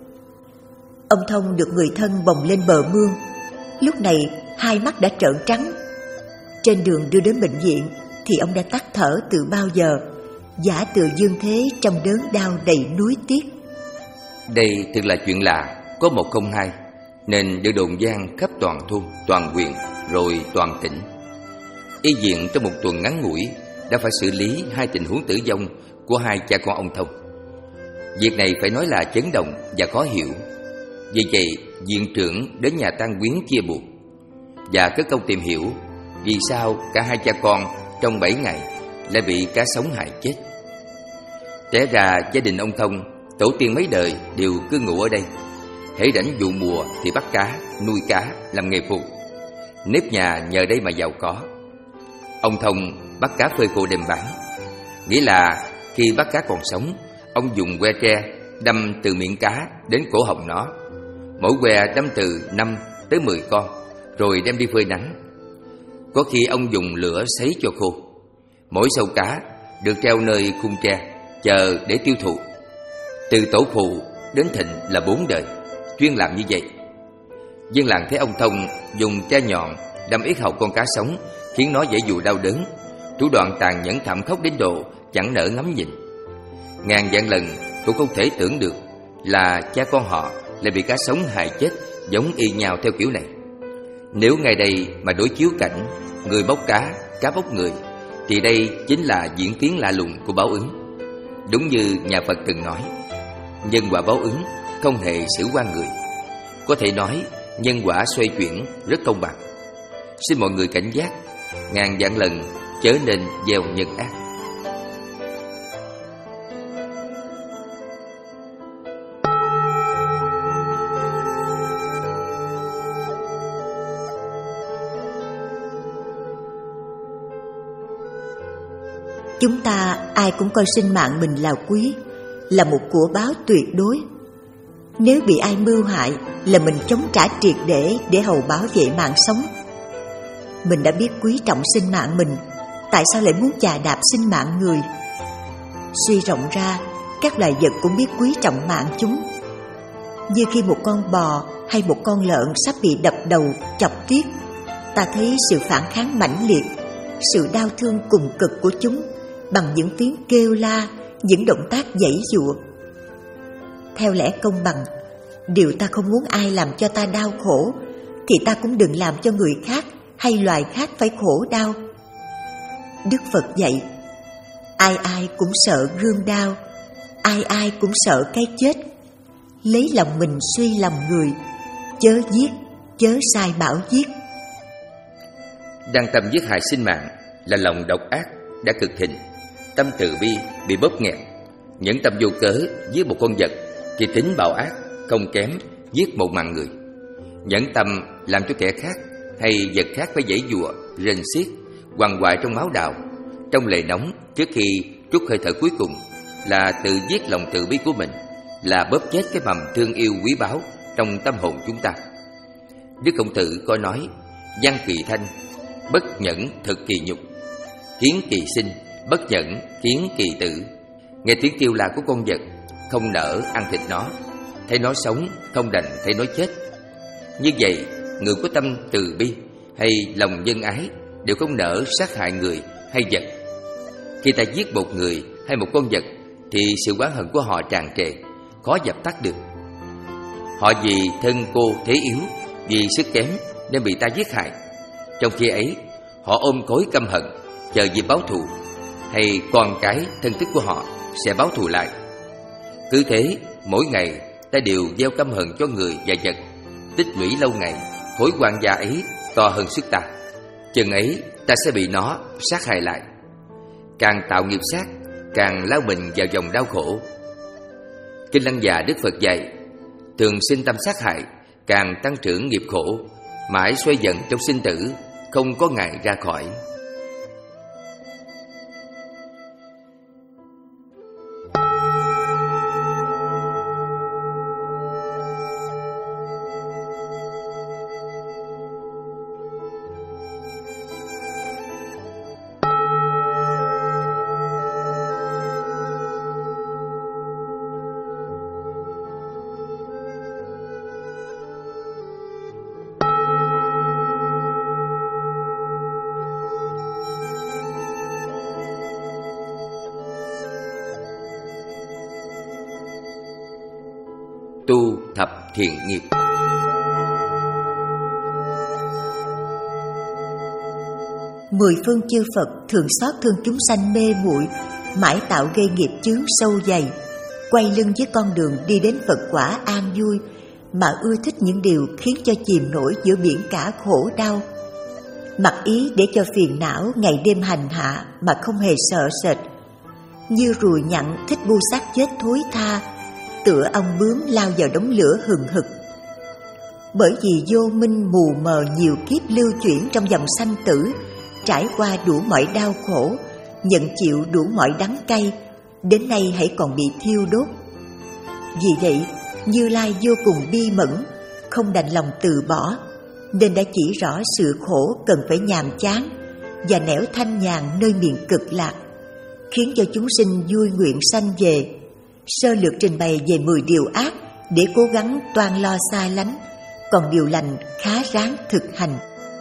Ông Thông được người thân bồng lên bờ mương. Lúc này hai mắt đã trợn trắng. Trên đường đưa đến bệnh viện thì ông đã tắt thở từ bao giờ, giả tựa dương thế trong đớn đau đầy nuối tiếc. Đây thực là chuyện lạ, có một không hai, nên được đồn vang khắp toàn thôn, toàn huyện, rồi toàn tỉnh. Y viện trong một tuần ngắn ngủi đã phải xử lý hai tình huống tử vong của hai cha con ông Thông. Việc này phải nói là chấn động và khó hiểu. Vì vậy, viện trưởng đến nhà tang quyến chia buộc và cất công tìm hiểu vì sao cả hai cha con trong bảy ngày lại bị cá sống hại chết. Té ra gia đình ông Thông, tổ tiên mấy đời đều cư ngụ ở đây. Hễ rảnh vụ mùa thì bắt cá, nuôi cá, làm nghề phụ. Nếp nhà nhờ đây mà giàu có. Ông Thông bắt cá phơi khô đem bán. Nghĩa là khi bắt cá còn sống, ông dùng que tre đâm từ miệng cá đến cổ họng nó. Mỗi que đâm từ năm tới mười con, rồi đem đi phơi nắng. Có khi ông dùng lửa sấy cho khô. Mỗi sâu cá được treo nơi khung tre, chờ để tiêu thụ. Từ tổ phụ đến Thịnh là bốn đời chuyên làm như vậy. Dân làng thấy ông Thông dùng tre nhọn đâm yết hầu con cá sống, khiến nó dễ dụ đau đớn. Thủ đoạn tàn nhẫn thảm khốc đến độ chẳng nỡ ngắm nhìn. Ngàn vạn lần cũng không thể tưởng được là cha con họ lại bị cá sống hại chết giống y nhau theo kiểu này. Nếu ngay đây mà đối chiếu cảnh người bóc cá, cá bóc người, thì đây chính là diễn tiến lạ lùng của báo ứng. Đúng như nhà Phật từng nói, nhân quả báo ứng không hề xử oan người. Có thể nói nhân quả xoay chuyển rất công bằng. Xin mọi người cảnh giác, ngàn vạn lần chớ nên gieo nhân ác. Chúng ta ai cũng coi sinh mạng mình là quý, là một của báo tuyệt đối. Nếu bị ai mưu hại là mình chống trả triệt để để hầu bảo vệ mạng sống. Mình đã biết quý trọng sinh mạng mình, tại sao lại muốn chà đạp sinh mạng người? Suy rộng ra, các loài vật cũng biết quý trọng mạng chúng. Như khi một con bò hay một con lợn sắp bị đập đầu, chọc tiết, ta thấy sự phản kháng mãnh liệt, sự đau thương cùng cực của chúng bằng những tiếng kêu la, những động tác giãy giụa. Theo lẽ công bằng, điều ta không muốn ai làm cho ta đau khổ thì ta cũng đừng làm cho người khác hay loài khác phải khổ đau. Đức Phật dạy, ai ai cũng sợ gươm đao, ai ai cũng sợ cái chết. Lấy lòng mình suy lòng người, chớ giết, chớ sai bảo giết. Đang tâm giết hại sinh mạng là lòng độc ác đã cực thịnh. Tâm từ bi bị bóp nghẹt. Những tâm vô cớ giết một con vật thì tính bạo ác không kém giết một mạng người. Nhẫn tâm làm cho kẻ khác hay vật khác phải giãy giụa, rên xiết, quằn quại trong máu đào, trong lệ nóng trước khi trút hơi thở cuối cùng là tự giết lòng từ bi của mình, là bóp chết cái mầm thương yêu quý báu trong tâm hồn chúng ta. Đức Khổng Tử có nói: văn kỳ thanh, bất nhẫn thực kỳ nhục, kiến kỳ sinh, bất nhẫn kiến kỳ tử. Nghe tiếng kêu la của con vật, không nỡ ăn thịt nó, thấy nó sống không đành thấy nó chết. Như vậy, người có tâm từ bi hay lòng nhân ái đều không nỡ sát hại người hay vật. Khi ta giết một người hay một con vật thì sự oán hận của họ tràn trề, khó dập tắt được. Họ vì thân cô thế yếu, vì sức kém nên bị ta giết hại. Trong khi ấy, họ ôm khối căm hận, chờ dịp báo thù, hay con cái thân thích của họ sẽ báo thù lại. Cứ thế, mỗi ngày ta đều gieo căm hận cho người và vật, tích lũy lâu ngày, khối oan gia ấy to hơn sức ta. Chừng ấy ta sẽ bị nó sát hại lại. Càng tạo nghiệp sát, càng lao mình vào dòng đau khổ. Kinh Lăng Già Đức Phật dạy: thường sinh tâm sát hại, càng tăng trưởng nghiệp khổ, mãi xoay dần trong sinh tử, không có ngày ra khỏi. Tu thập thiện nghiệp. Mười phương chư Phật thường xót thương chúng sanh mê muội, mãi tạo gây nghiệp chướng sâu dày, quay lưng với con đường đi đến Phật quả an vui, mà ưa thích những điều khiến cho chìm nổi giữa biển cả khổ đau, mặc ý để cho phiền não ngày đêm hành hạ mà không hề sợ sệt, như ruồi nhặn thích bu xác chết thối tha, tựa ong bướm lao vào đống lửa hừng hực. Bởi vì vô minh mù mờ nhiều kiếp lưu chuyển trong dòng sanh tử, trải qua đủ mọi đau khổ, nhận chịu đủ mọi đắng cay, đến nay hãy còn bị thiêu đốt. Vì vậy, Như Lai vô cùng bi mẫn, không đành lòng từ bỏ, nên đã chỉ rõ sự khổ cần phải nhàm chán và nẻo thanh nhàn nơi miền cực lạc, khiến cho chúng sinh vui nguyện sanh về. Sơ lược trình bày về mười điều ác để cố gắng toan lo xa lánh, còn điều lành khá ráng thực hành.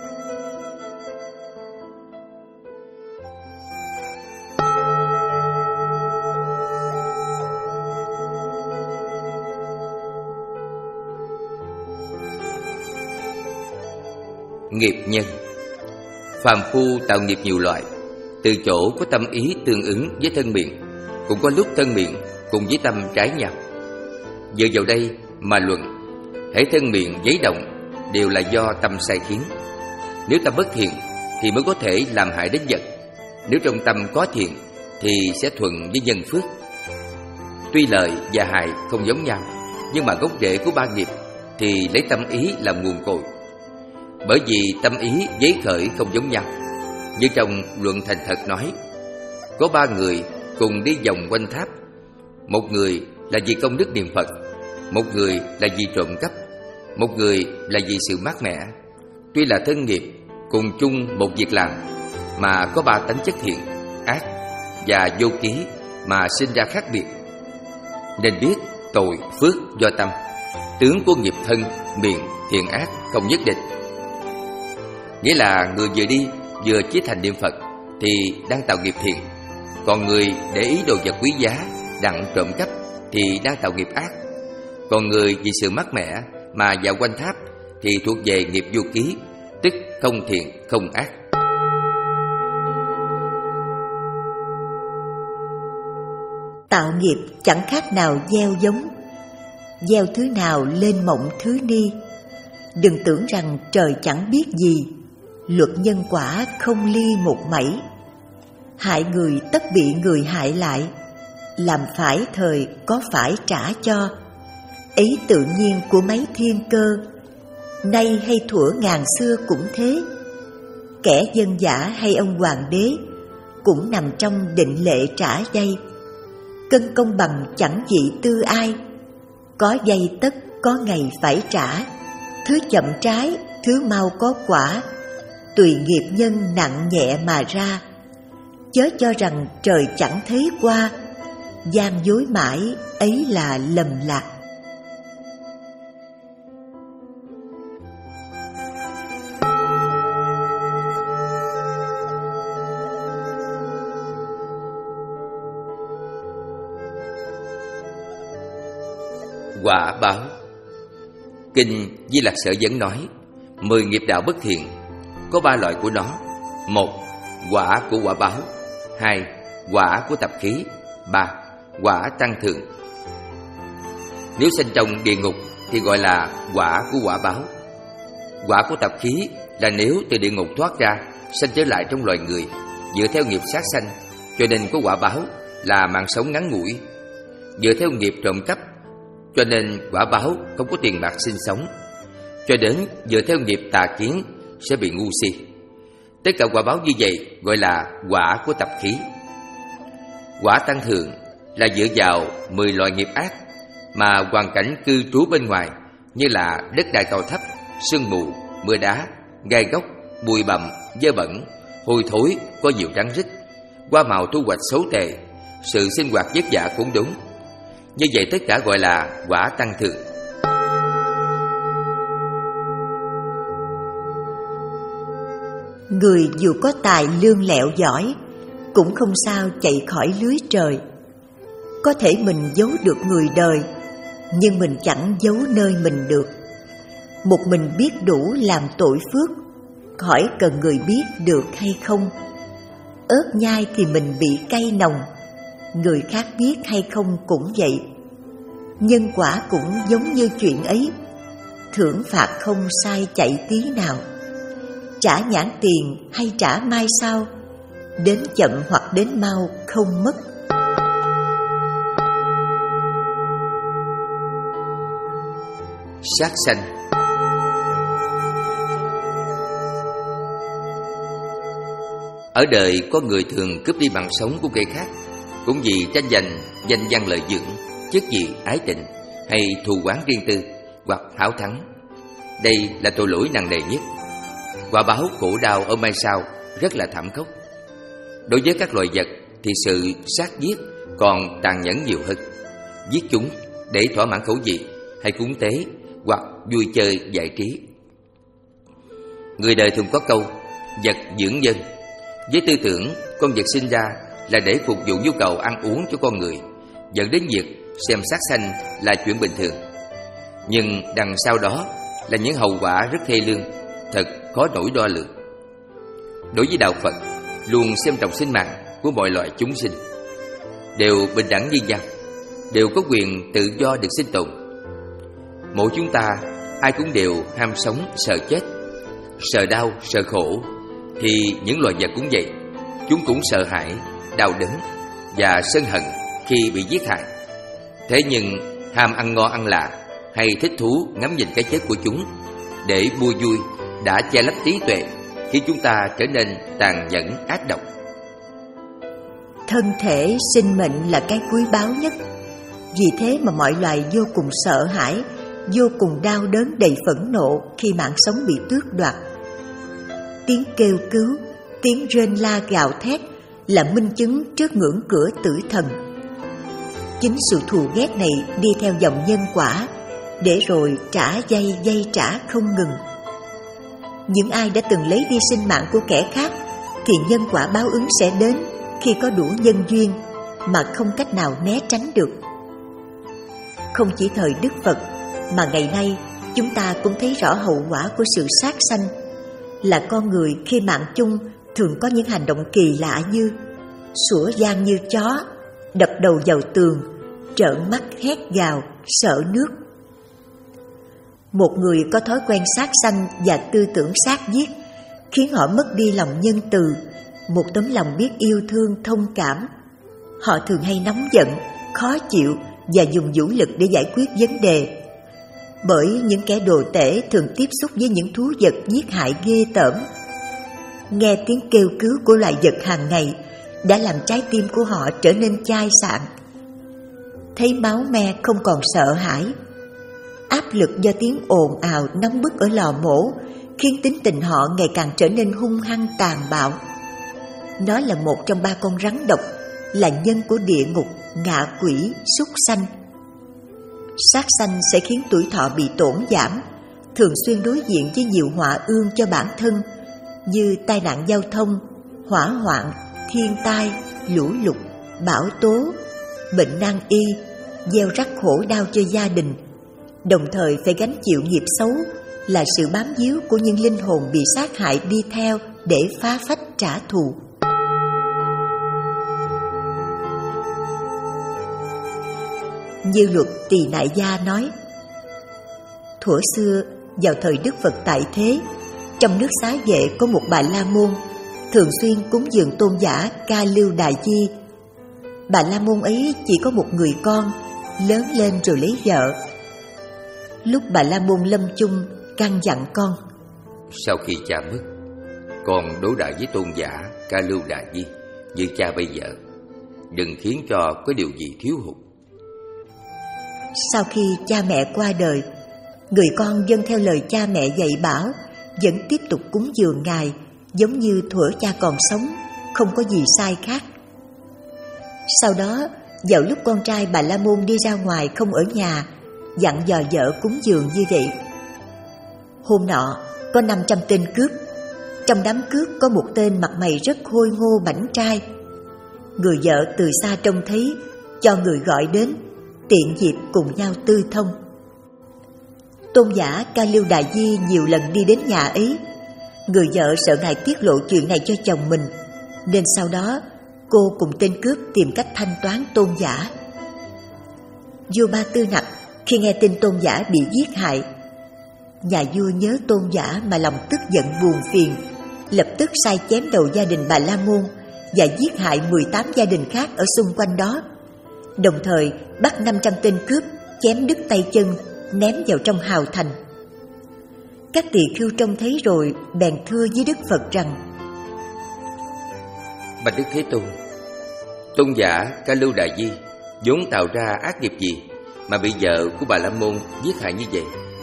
Nghiệp nhân. Phàm phu tạo nghiệp nhiều loại, từ chỗ có tâm ý tương ứng với thân miệng, cũng có lúc thân miệng cùng với tâm trái nhau. Dựa vào đây mà luận, hễ thân miệng giấy động đều là do tâm sai khiến. Nếu tâm bất thiện thì mới có thể làm hại đến vật. Nếu trong tâm có thiện thì sẽ thuận với nhân phước. Tuy lợi và hại không giống nhau, nhưng mà gốc rễ của ba nghiệp thì lấy tâm ý làm nguồn cội. Bởi vì tâm ý giấy khởi không giống nhau. Như trong luận Thành Thật nói, có ba người cùng đi vòng quanh tháp. Một người là vì công đức niệm Phật, một người là vì trộm cắp, một người là vì sự mát mẻ. Tuy là thân nghiệp, cùng chung một việc làm, mà có ba tánh chất thiện, ác và vô ký mà sinh ra khác biệt. Nên biết tội phước do tâm, tướng của nghiệp thân, miệng, thiện ác không nhất định. Nghĩa là người vừa đi vừa chí thành niệm Phật thì đang tạo nghiệp thiện, còn người để ý đồ vật quý giá đặng trộm cắp thì đang tạo nghiệp ác. Còn người vì sự mát mẻ mà dạo quanh tháp thì thuộc về nghiệp vô ký, tức không thiện không ác. Tạo nghiệp chẳng khác nào gieo giống, gieo thứ nào lên mộng thứ ni. Đừng tưởng rằng trời chẳng biết gì, luật nhân quả không ly một mảy. Hại người tất bị người hại lại, làm phải thời có phải trả cho. Ấy tự nhiên của mấy thiên cơ, nay hay thuở ngàn xưa cũng thế. Kẻ dân dã hay ông hoàng đế cũng nằm trong định lệ trả dây. Cân công bằng chẳng dị tư ai, có dây tất có ngày phải trả, thứ chậm trái, thứ mau có quả, tùy nghiệp nhân nặng nhẹ mà ra. Chớ cho rằng trời chẳng thấy qua, gian dối mãi ấy là lầm lạc. Quả báo. Kinh Di Lặc Sở Dẫn nói, mười nghiệp đạo bất thiện có ba loại của nó: một, quả của quả báo; hai, quả của tập khí; ba, quả tăng thượng. Nếu sinh trong địa ngục thì gọi là quả của quả báo. Quả của tập khí là nếu từ địa ngục thoát ra, sanh trở lại trong loài người, dựa theo nghiệp sát sanh, cho nên có quả báo là mạng sống ngắn ngủi. Dựa theo nghiệp trộm cắp, cho nên quả báo không có tiền bạc sinh sống. Cho đến dựa theo nghiệp tà kiến sẽ bị ngu si. Tất cả quả báo như vậy gọi là quả của tập khí. Quả tăng thượng là dựa vào mười loại nghiệp ác mà hoàn cảnh cư trú bên ngoài, như là đất đai cao thấp, sương mù, mưa đá, gai góc, bụi bặm, dơ bẩn, hôi thối, có nhiều rắn rít, hoa màu thu hoạch xấu tệ, sự sinh hoạt vất vả cũng đúng. Như vậy tất cả gọi là quả tăng thượng. Người dù có tài lương lẹo giỏi cũng không sao chạy khỏi lưới trời. Có thể mình giấu được người đời, nhưng mình chẳng giấu nơi mình được. Một mình biết đủ làm tội phước, khỏi cần người biết được hay không. Ớt nhai thì mình bị cay nồng, người khác biết hay không cũng vậy. Nhân quả cũng giống như chuyện ấy, thưởng phạt không sai chạy tí nào. Trả nhãn tiền hay trả mai sau, đến chậm hoặc đến mau không mất. Sát sanh. Ở đời có người thường cướp đi mạng sống của kẻ khác, cũng vì tranh giành, danh văn lợi dưỡng, chức vị ái tình, hay thù oán riêng tư, hoặc háo thắng. Đây là tội lỗi nặng nề nhất. Quả báo khổ đau ở mai sau rất là thảm khốc. Đối với các loài vật thì sự sát giết còn tàn nhẫn nhiều hơn. Giết chúng để thỏa mãn khẩu vị, hay cúng tế, hoặc vui chơi giải trí. Người đời thường có câu vật dưỡng nhân. Với tư tưởng con vật sinh ra là để phục vụ nhu cầu ăn uống cho con người, dẫn đến việc xem sát sanh là chuyện bình thường. Nhưng đằng sau đó là những hậu quả rất thê lương, thật khó nổi đo lường. Đối với đạo Phật, luôn xem trọng sinh mạng của mọi loài chúng sinh, đều bình đẳng như nhau, đều có quyền tự do được sinh tồn. Mỗi chúng ta ai cũng đều ham sống sợ chết, sợ đau sợ khổ, thì những loài vật cũng vậy. Chúng cũng sợ hãi, đau đớn và sân hận khi bị giết hại. Thế nhưng ham ăn ngon ăn lạ hay thích thú ngắm nhìn cái chết của chúng để mua vui đã che lấp trí tuệ, khiến chúng ta trở nên tàn nhẫn ác độc. Thân thể sinh mệnh là cái quý báu nhất. Vì thế mà mọi loài vô cùng sợ hãi, vô cùng đau đớn đầy phẫn nộ khi mạng sống bị tước đoạt. Tiếng kêu cứu, tiếng rên la gào thét là minh chứng trước ngưỡng cửa tử thần. Chính sự thù ghét này đi theo dòng nhân quả, để rồi trả dây dây trả không ngừng. Những ai đã từng lấy đi sinh mạng của kẻ khác thì nhân quả báo ứng sẽ đến khi có đủ nhân duyên mà không cách nào né tránh được. Không chỉ thời Đức Phật mà ngày nay chúng ta cũng thấy rõ hậu quả của sự sát sanh. Là con người khi mạng chung thường có những hành động kỳ lạ như sủa gian như chó, đập đầu vào tường, trợn mắt hét gào, sợ nước. Một người có thói quen sát sanh và tư tưởng sát giết khiến họ mất đi lòng nhân từ, một tấm lòng biết yêu thương thông cảm. Họ thường hay nóng giận, khó chịu và dùng vũ lực để giải quyết vấn đề. Bởi những kẻ đồ tể thường tiếp xúc với những thú vật giết hại ghê tởm. Nghe tiếng kêu cứu của loài vật hàng ngày đã làm trái tim của họ trở nên chai sạn. Thấy máu me không còn sợ hãi, áp lực do tiếng ồn ào nóng bức ở lò mổ khiến tính tình họ ngày càng trở nên hung hăng tàn bạo. Nó là một trong ba con rắn độc, là nhân của địa ngục, ngạ quỷ, súc sanh. Sát sanh sẽ khiến tuổi thọ bị tổn giảm, thường xuyên đối diện với nhiều họa ương cho bản thân như tai nạn giao thông, hỏa hoạn, thiên tai, lũ lụt, bão tố, bệnh nan y, gieo rắc khổ đau cho gia đình, đồng thời phải gánh chịu nghiệp xấu là sự bám víu của những linh hồn bị sát hại đi theo để phá phách trả thù. Như luật Tỳ Nại Gia nói, thuở xưa vào thời Đức Phật tại thế, trong nước Xá Vệ có một Bà La Môn thường xuyên cúng dường tôn giả Ca Lưu Đà Di. Bà La Môn ấy chỉ có một người con, lớn lên rồi lấy vợ. Lúc Bà La Môn lâm chung, căn dặn con: sau khi cha mất, con đối đãi với tôn giả Ca Lưu Đà Di như cha bây giờ, đừng khiến cho có điều gì thiếu hụt. Sau khi cha mẹ qua đời, người con vâng theo lời cha mẹ dạy bảo, vẫn tiếp tục cúng dường Ngài giống như thuở cha còn sống, không có gì sai khác. Sau đó, vào lúc con trai Bà La Môn đi ra ngoài không ở nhà, dặn dò vợ cúng dường như vậy. Hôm nọ, có năm trăm tên cướp. Trong đám cướp có một tên mặt mày rất khôi ngô bảnh trai. Người vợ từ xa trông thấy, cho người gọi đến, tiện dịp cùng nhau tư thông. Tôn giả Ca Lưu Đà Di nhiều lần đi đến nhà ấy. Người vợ sợ Ngài tiết lộ chuyện này cho chồng mình, nên sau đó cô cùng tên cướp tìm cách thanh toán tôn giả. Vua Ba Tư Nặc khi nghe tin tôn giả bị giết hại, nhà vua nhớ tôn giả mà lòng tức giận buồn phiền, lập tức sai chém đầu gia đình Bà La Môn và giết hại mười tám gia đình khác ở xung quanh đó, đồng thời bắt năm trăm tên cướp chém đứt tay chân, ném vào trong hào thành. Các tỳ khưu trông thấy rồi bèn thưa với Đức Phật rằng: bạch Đức Thế Tôn, tôn giả Ca Lưu Đà Di vốn tạo ra ác nghiệp gì mà bị vợ của Bà La Môn giết hại như vậy?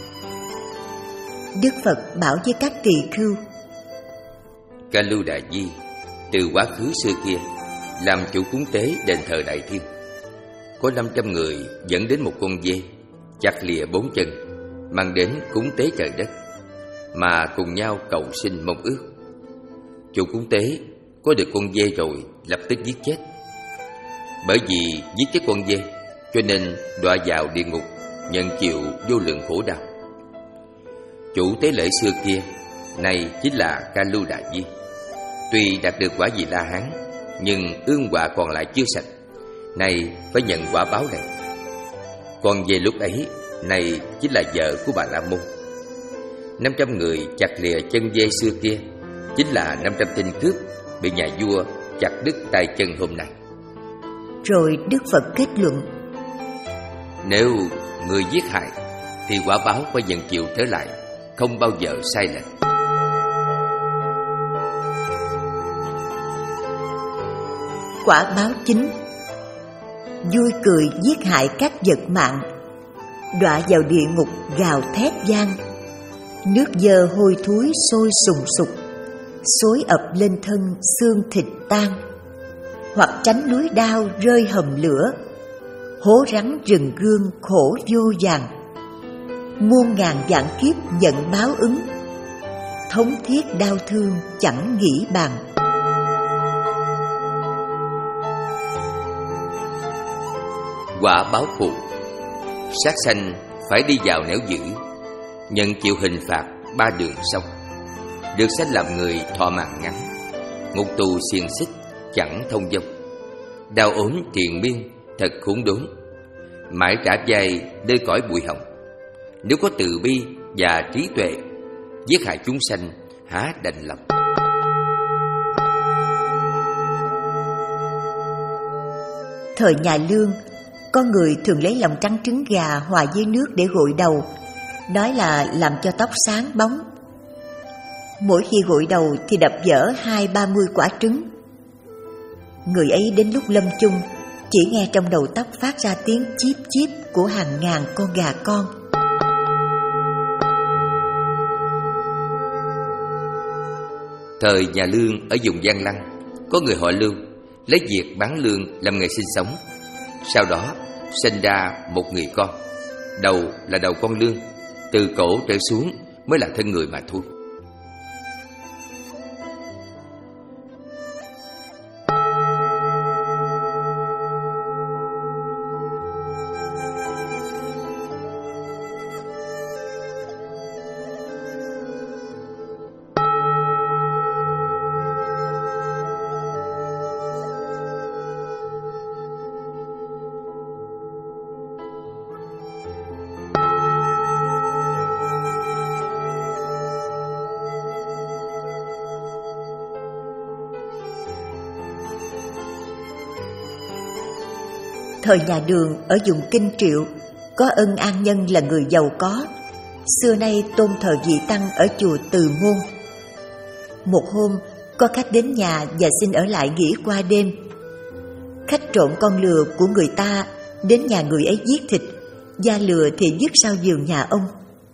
Đức Phật bảo với các tỳ khưu: Ca Lưu Đà Di từ quá khứ xưa kia làm chủ cúng tế đền thờ Đại Thiên. Có năm trăm người dẫn đến một con dê chặt lìa bốn chân, mang đến cúng tế trời đất, mà cùng nhau cầu xin mong ước. Chủ cúng tế có được con dê rồi lập tức giết chết. Bởi vì giết chết con dê cho nên đọa vào địa ngục, nhận chịu vô lượng khổ đau. Chủ tế lễ xưa kia này chính là Ca Lưu Đà Di. Tuy đạt được quả Vị La Hán, nhưng ương họa còn lại chưa sạch, này phải nhận quả báo này. Còn về lúc ấy, này chính là vợ của Bà La Môn. Năm trăm người chặt lìa chân dê xưa kia chính là năm trăm tên cướp bị nhà vua chặt đứt tay chân hôm nay. Rồi Đức Phật kết luận: nếu người giết hại thì quả báo phải nhận chịu trở lại, không bao giờ sai lệch. Quả báo chính: vui cười giết hại các vật mạng, đọa vào địa ngục gào thét vang, nước dơ hôi thối sôi sùng sục, xối ập lên thân xương thịt tan, hoặc tránh núi đao rơi hầm lửa, hố rắn rừng gương khổ vô vàn, muôn ngàn vạn kiếp nhận báo ứng, thống thiết đau thương chẳng nghĩ bàn. Quả báo phụ: sát sanh phải đi vào nẻo dữ, nhận chịu hình phạt ba đường sông, được sanh làm người thọ mạng ngắn, ngục tù xiềng xích chẳng thông dong, đau ốm triền miên thật khốn đốn, mãi trả vai nơi cõi bụi hồng. Nếu có từ bi và trí tuệ, giết hại chúng sanh há đành lòng. Thời nhà Lương, có người thường lấy lòng trắng trứng gà hòa với nước để gội đầu, nói là làm cho tóc sáng bóng. Mỗi khi gội đầu thì đập vỡ hai ba mươi quả trứng. Người ấy đến lúc lâm chung, chỉ nghe trong đầu tóc phát ra tiếng chíp chíp của hàng ngàn con gà con. Thời nhà Lương ở vùng Giang Lăng, có người họ Lưu lấy việc bán lương làm nghề sinh sống. Sau đó sinh ra một người con. Đầu là đầu con lương, từ cổ trở xuống mới là thân người mà thôi. Thời nhà Đường ở vùng Kinh Triệu, có Ân An Nhân là người giàu có, xưa nay tôn thờ vị tăng ở chùa Từ Môn. Một hôm, có khách đến nhà và xin ở lại nghỉ qua đêm. Khách trộm con lừa của người ta đến nhà người ấy giết thịt, da lừa thì vứt sau giường nhà ông.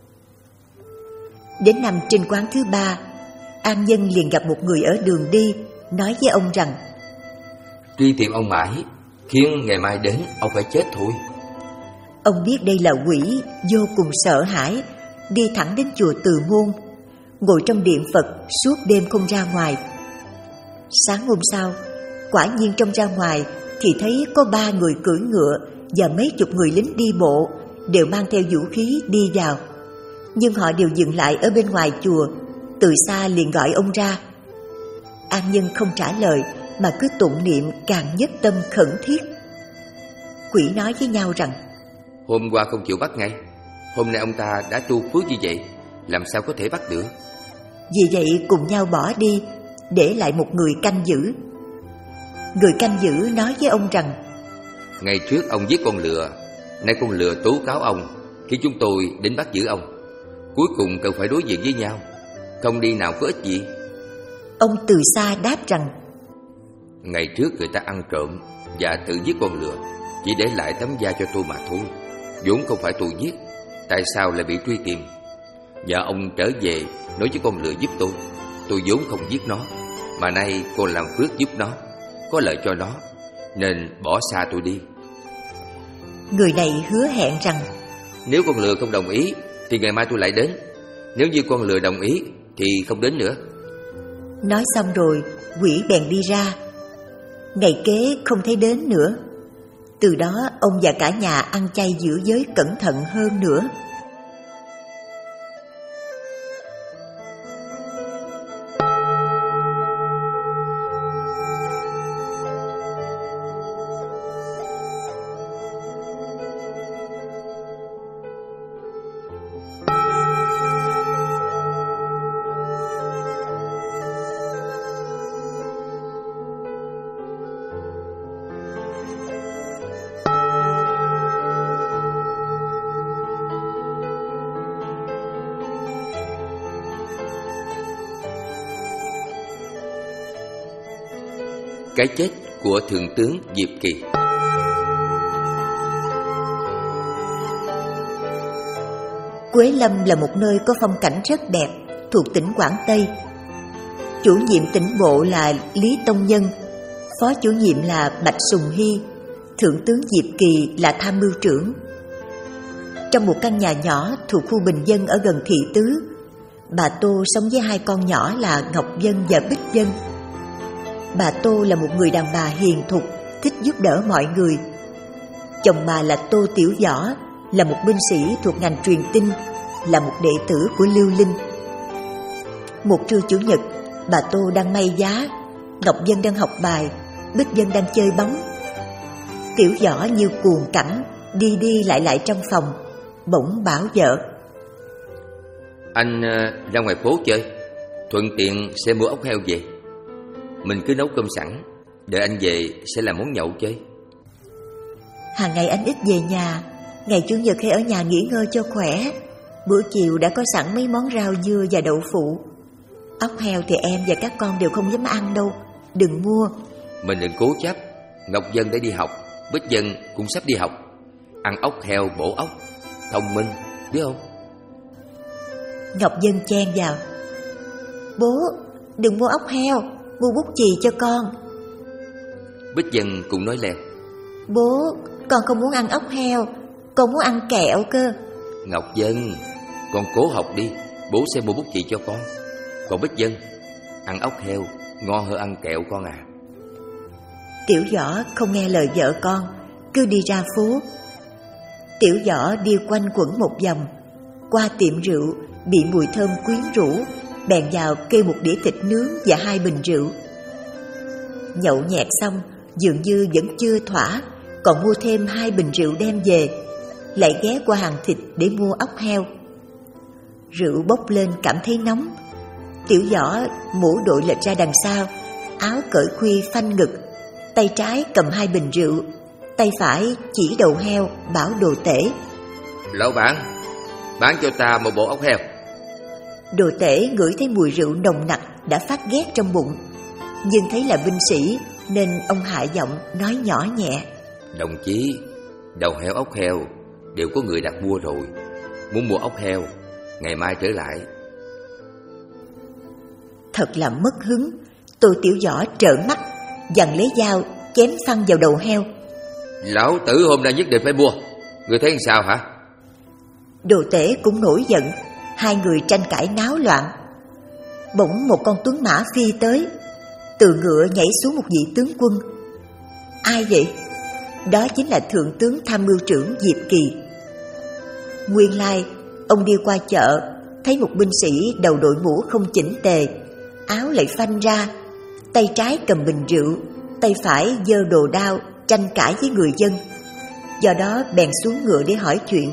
Đến năm trên quán thứ ba, An Nhân liền gặp một người ở đường đi, nói với ông rằng: truy tìm ông mãi, khiến ngày mai đến ông phải chết thôi. Ông biết đây là quỷ, vô cùng sợ hãi, đi thẳng đến chùa Từ Môn, ngồi trong điện Phật suốt đêm không ra ngoài. Sáng hôm sau, quả nhiên trông ra ngoài thì thấy có ba người cưỡi ngựa và mấy chục người lính đi bộ, đều mang theo vũ khí đi vào. Nhưng họ đều dừng lại ở bên ngoài chùa, từ xa liền gọi ông ra. An Nhân không trả lời mà cứ tụng niệm càng nhất tâm khẩn thiết. Quỷ nói với nhau rằng: hôm qua không chịu bắt ngay, hôm nay ông ta đã tu phước như vậy, làm sao có thể bắt được. Vì vậy cùng nhau bỏ đi, để lại một người canh giữ. Người canh giữ nói với ông rằng: ngày trước ông giết con lừa, nay con lừa tố cáo ông, khi chúng tôi đến bắt giữ ông. Cuối cùng cần phải đối diện với nhau, không đi nào có ích gì. Ông từ xa đáp rằng: ngày trước người ta ăn trộm và tự giết con lừa, chỉ để lại tấm da cho tôi mà thôi, vốn không phải tôi giết, tại sao lại bị truy tìm? Nhờ ông trở về nói với con lừa giúp tôi, tôi vốn không giết nó, mà nay con làm phước giúp nó, có lợi cho nó, nên bỏ xa tôi đi. Người này hứa hẹn rằng: nếu con lừa không đồng ý thì ngày mai tôi lại đến, nếu như con lừa đồng ý thì không đến nữa. Nói xong rồi, quỷ bèn đi ra. Ngày kế không thấy đến nữa. Từ đó ông và cả nhà ăn chay giữ giới cẩn thận hơn nữa. Cái chết của Thượng tướng Diệp Kỳ. Quế Lâm là một nơi có phong cảnh rất đẹp, thuộc tỉnh Quảng Tây. Chủ nhiệm tỉnh bộ là Lý Tông Nhân, phó chủ nhiệm là Bạch Sùng Hy, Thượng tướng Diệp Kỳ là tham mưu trưởng. Trong một căn nhà nhỏ thuộc khu bình dân ở gần thị tứ, bà Tô sống với hai con nhỏ là Ngọc Vân và Bích Vân. Bà Tô là một người đàn bà hiền thục, thích giúp đỡ mọi người. Chồng bà là Tô Tiểu Võ, là một binh sĩ thuộc ngành truyền tin, là một đệ tử của Lưu Linh. Một trưa chủ nhật, bà Tô đang may giá, Ngọc Vân đang học bài, Bích Vân đang chơi bóng. Tiểu Võ như cuồng cảnh, đi đi lại lại trong phòng, bỗng bảo vợ: anh uh, ra ngoài phố chơi, thuận tiện sẽ mua ốc heo về. Mình cứ nấu cơm sẵn, đợi anh về sẽ làm món nhậu chơi. Hàng ngày anh ít về nhà, ngày chủ nhật hay ở nhà nghỉ ngơi cho khỏe. Bữa chiều đã có sẵn mấy món rau dưa và đậu phụ. Ốc heo thì em và các con đều không dám ăn đâu, đừng mua. Mình đừng cố chấp, Ngọc Vân đã đi học, Bích Vân cũng sắp đi học. Ăn ốc heo bổ ốc, thông minh, biết không? Ngọc Vân chen vào: Bố, đừng mua ốc heo, mua bút chì cho con. Bích Vân cũng nói leo. Bố, con không muốn ăn ốc heo, con muốn ăn kẹo cơ. Ngọc Vân, con cố học đi, bố sẽ mua bút chì cho con. Còn Bích Vân, ăn ốc heo ngon hơn ăn kẹo con à. Tiểu Võ không nghe lời vợ con, cứ đi ra phố. Tiểu Võ đi quanh quẩn một vòng, qua tiệm rượu, bị mùi thơm quyến rũ, bèn vào kêu một đĩa thịt nướng và hai bình rượu. Nhậu nhẹt xong, dường như vẫn chưa thỏa, còn mua thêm hai bình rượu đem về, lại ghé qua hàng thịt để mua ốc heo. Rượu bốc lên cảm thấy nóng. Tiểu Võ mũ đội lệch ra đằng sau, áo cởi khuy phanh ngực, tay trái cầm hai bình rượu, tay phải chỉ đầu heo bảo đồ tể. Lão bản, bán cho ta một bộ ốc heo. Đồ tể ngửi thấy mùi rượu nồng nặc đã phát ghét trong bụng, nhưng thấy là binh sĩ nên ông hạ giọng nói nhỏ nhẹ. Đồng chí, đầu heo ốc heo đều có người đặt mua rồi. Muốn mua ốc heo, ngày mai trở lại. Thật là mất hứng. Tô Tiểu Võ trợn mắt, dằn lấy dao chém phăng vào đầu heo. Lão tử hôm nay nhất định phải mua. Người thấy sao hả? Đồ tể cũng nổi giận. Hai người tranh cãi náo loạn. Bỗng một con tuấn mã phi tới, từ ngựa nhảy xuống một vị tướng quân. Ai vậy? Đó chính là thượng tướng tham mưu trưởng Diệp Kỳ. Nguyên lai ông đi qua chợ, thấy một binh sĩ đầu đội mũ không chỉnh tề, áo lại phanh ra, tay trái cầm bình rượu, tay phải giơ đồ đao tranh cãi với người dân. Do đó bèn xuống ngựa để hỏi chuyện.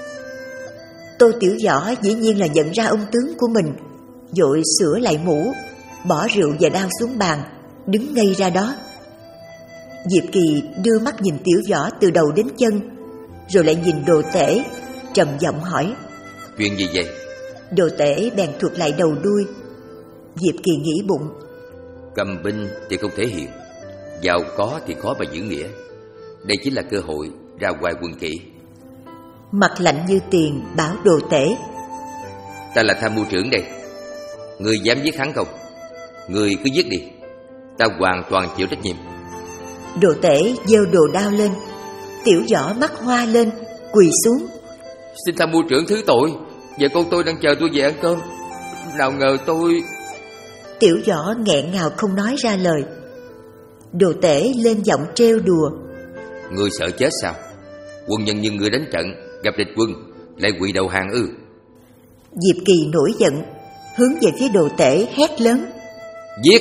Tô Tiểu Võ dĩ nhiên là nhận ra ông tướng của mình, vội sửa lại mũ, bỏ rượu và đao xuống bàn, đứng ngây ra đó. Diệp Kỳ đưa mắt nhìn Tiểu Võ từ đầu đến chân, rồi lại nhìn đồ tể, trầm giọng hỏi: Chuyện gì vậy? Đồ tể bèn thuật lại đầu đuôi. Diệp Kỳ nghĩ bụng: Cầm binh thì không thể hiện, giàu có thì khó mà giữ nghĩa. Đây chính là cơ hội ra ngoài quân kỵ. Mặt lạnh như tiền bảo đồ tể: Ta là tham mưu trưởng đây. Người dám giết hắn không? Người cứ giết đi, ta hoàn toàn chịu trách nhiệm. Đồ tể giơ đồ đao lên. Tiểu Võ mắt hoa lên, quỳ xuống: Xin tham mưu trưởng thứ tội, vợ con tôi đang chờ tôi về ăn cơm. Nào ngờ tôi... Tiểu Võ nghẹn ngào không nói ra lời. Đồ tể lên giọng trêu đùa: Người sợ chết sao? Quân nhân như người đánh trận, gặp địch quân lại quỳ đầu hàng ư? Diệp Kỳ nổi giận, hướng về phía đồ tể hét lớn: Giết!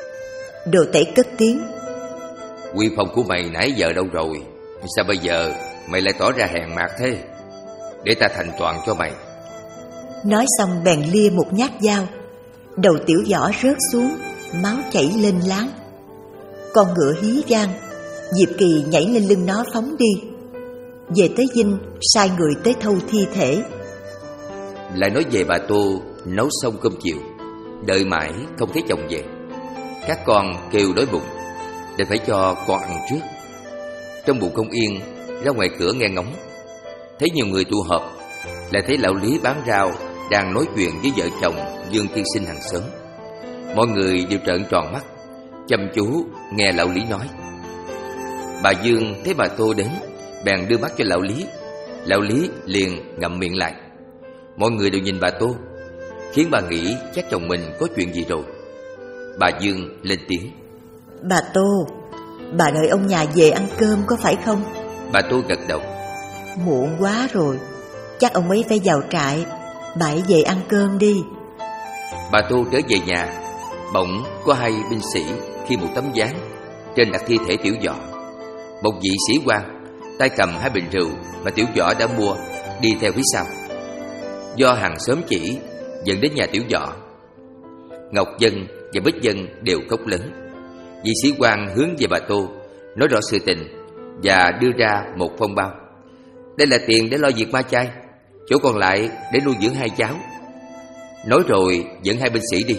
Đồ tể cất tiếng: Quy phong của mày nãy giờ đâu rồi? Sao bây giờ mày lại tỏ ra hèn mạt thế? Để ta thành toàn cho mày. Nói xong bèn lia một nhát dao. Đầu Tiểu Võ rớt xuống, máu chảy lên láng. Con ngựa hí vang, Diệp Kỳ nhảy lên lưng nó phóng đi. Về tới dinh, sai người tới thâu thi thể. Lại nói về bà Tô nấu xong cơm chiều, đợi mãi không thấy chồng về. Các con kêu đói bụng, để phải cho con ăn trước. Trong bụng không yên, ra ngoài cửa nghe ngóng, thấy nhiều người tụ họp, lại thấy lão Lý bán rau đang nói chuyện với vợ chồng Dương tiên sinh hàng xóm. Mọi người đều trợn tròn mắt, chăm chú nghe lão Lý nói. Bà Dương thấy bà Tô đến, bèn đưa mắt cho lão Lý. Lão Lý liền ngậm miệng lại. Mọi người đều nhìn bà Tô, khiến bà nghĩ chắc chồng mình có chuyện gì rồi. Bà Dương lên tiếng: Bà Tô, bà đợi ông nhà về ăn cơm có phải không? Bà Tô gật đầu. Muộn quá rồi, chắc ông ấy phải vào trại, bà ấy về ăn cơm đi. Bà Tô trở về nhà, bỗng có hai binh sĩ khi một tấm ván, trên đặt thi thể Tiểu Võ. Một vị sĩ quan tay cầm hai bình rượu mà Tiểu Võ đã mua, đi theo phía sau. Do hàng xóm chỉ, dẫn đến nhà Tiểu Võ. Ngọc Vân và Bích Vân đều khóc lớn. Vị sĩ quan hướng về bà Tô, nói rõ sự tình và đưa ra một phong bao. Đây là tiền để lo việc ma chay, chỗ còn lại để nuôi dưỡng hai cháu. Nói rồi dẫn hai binh sĩ đi.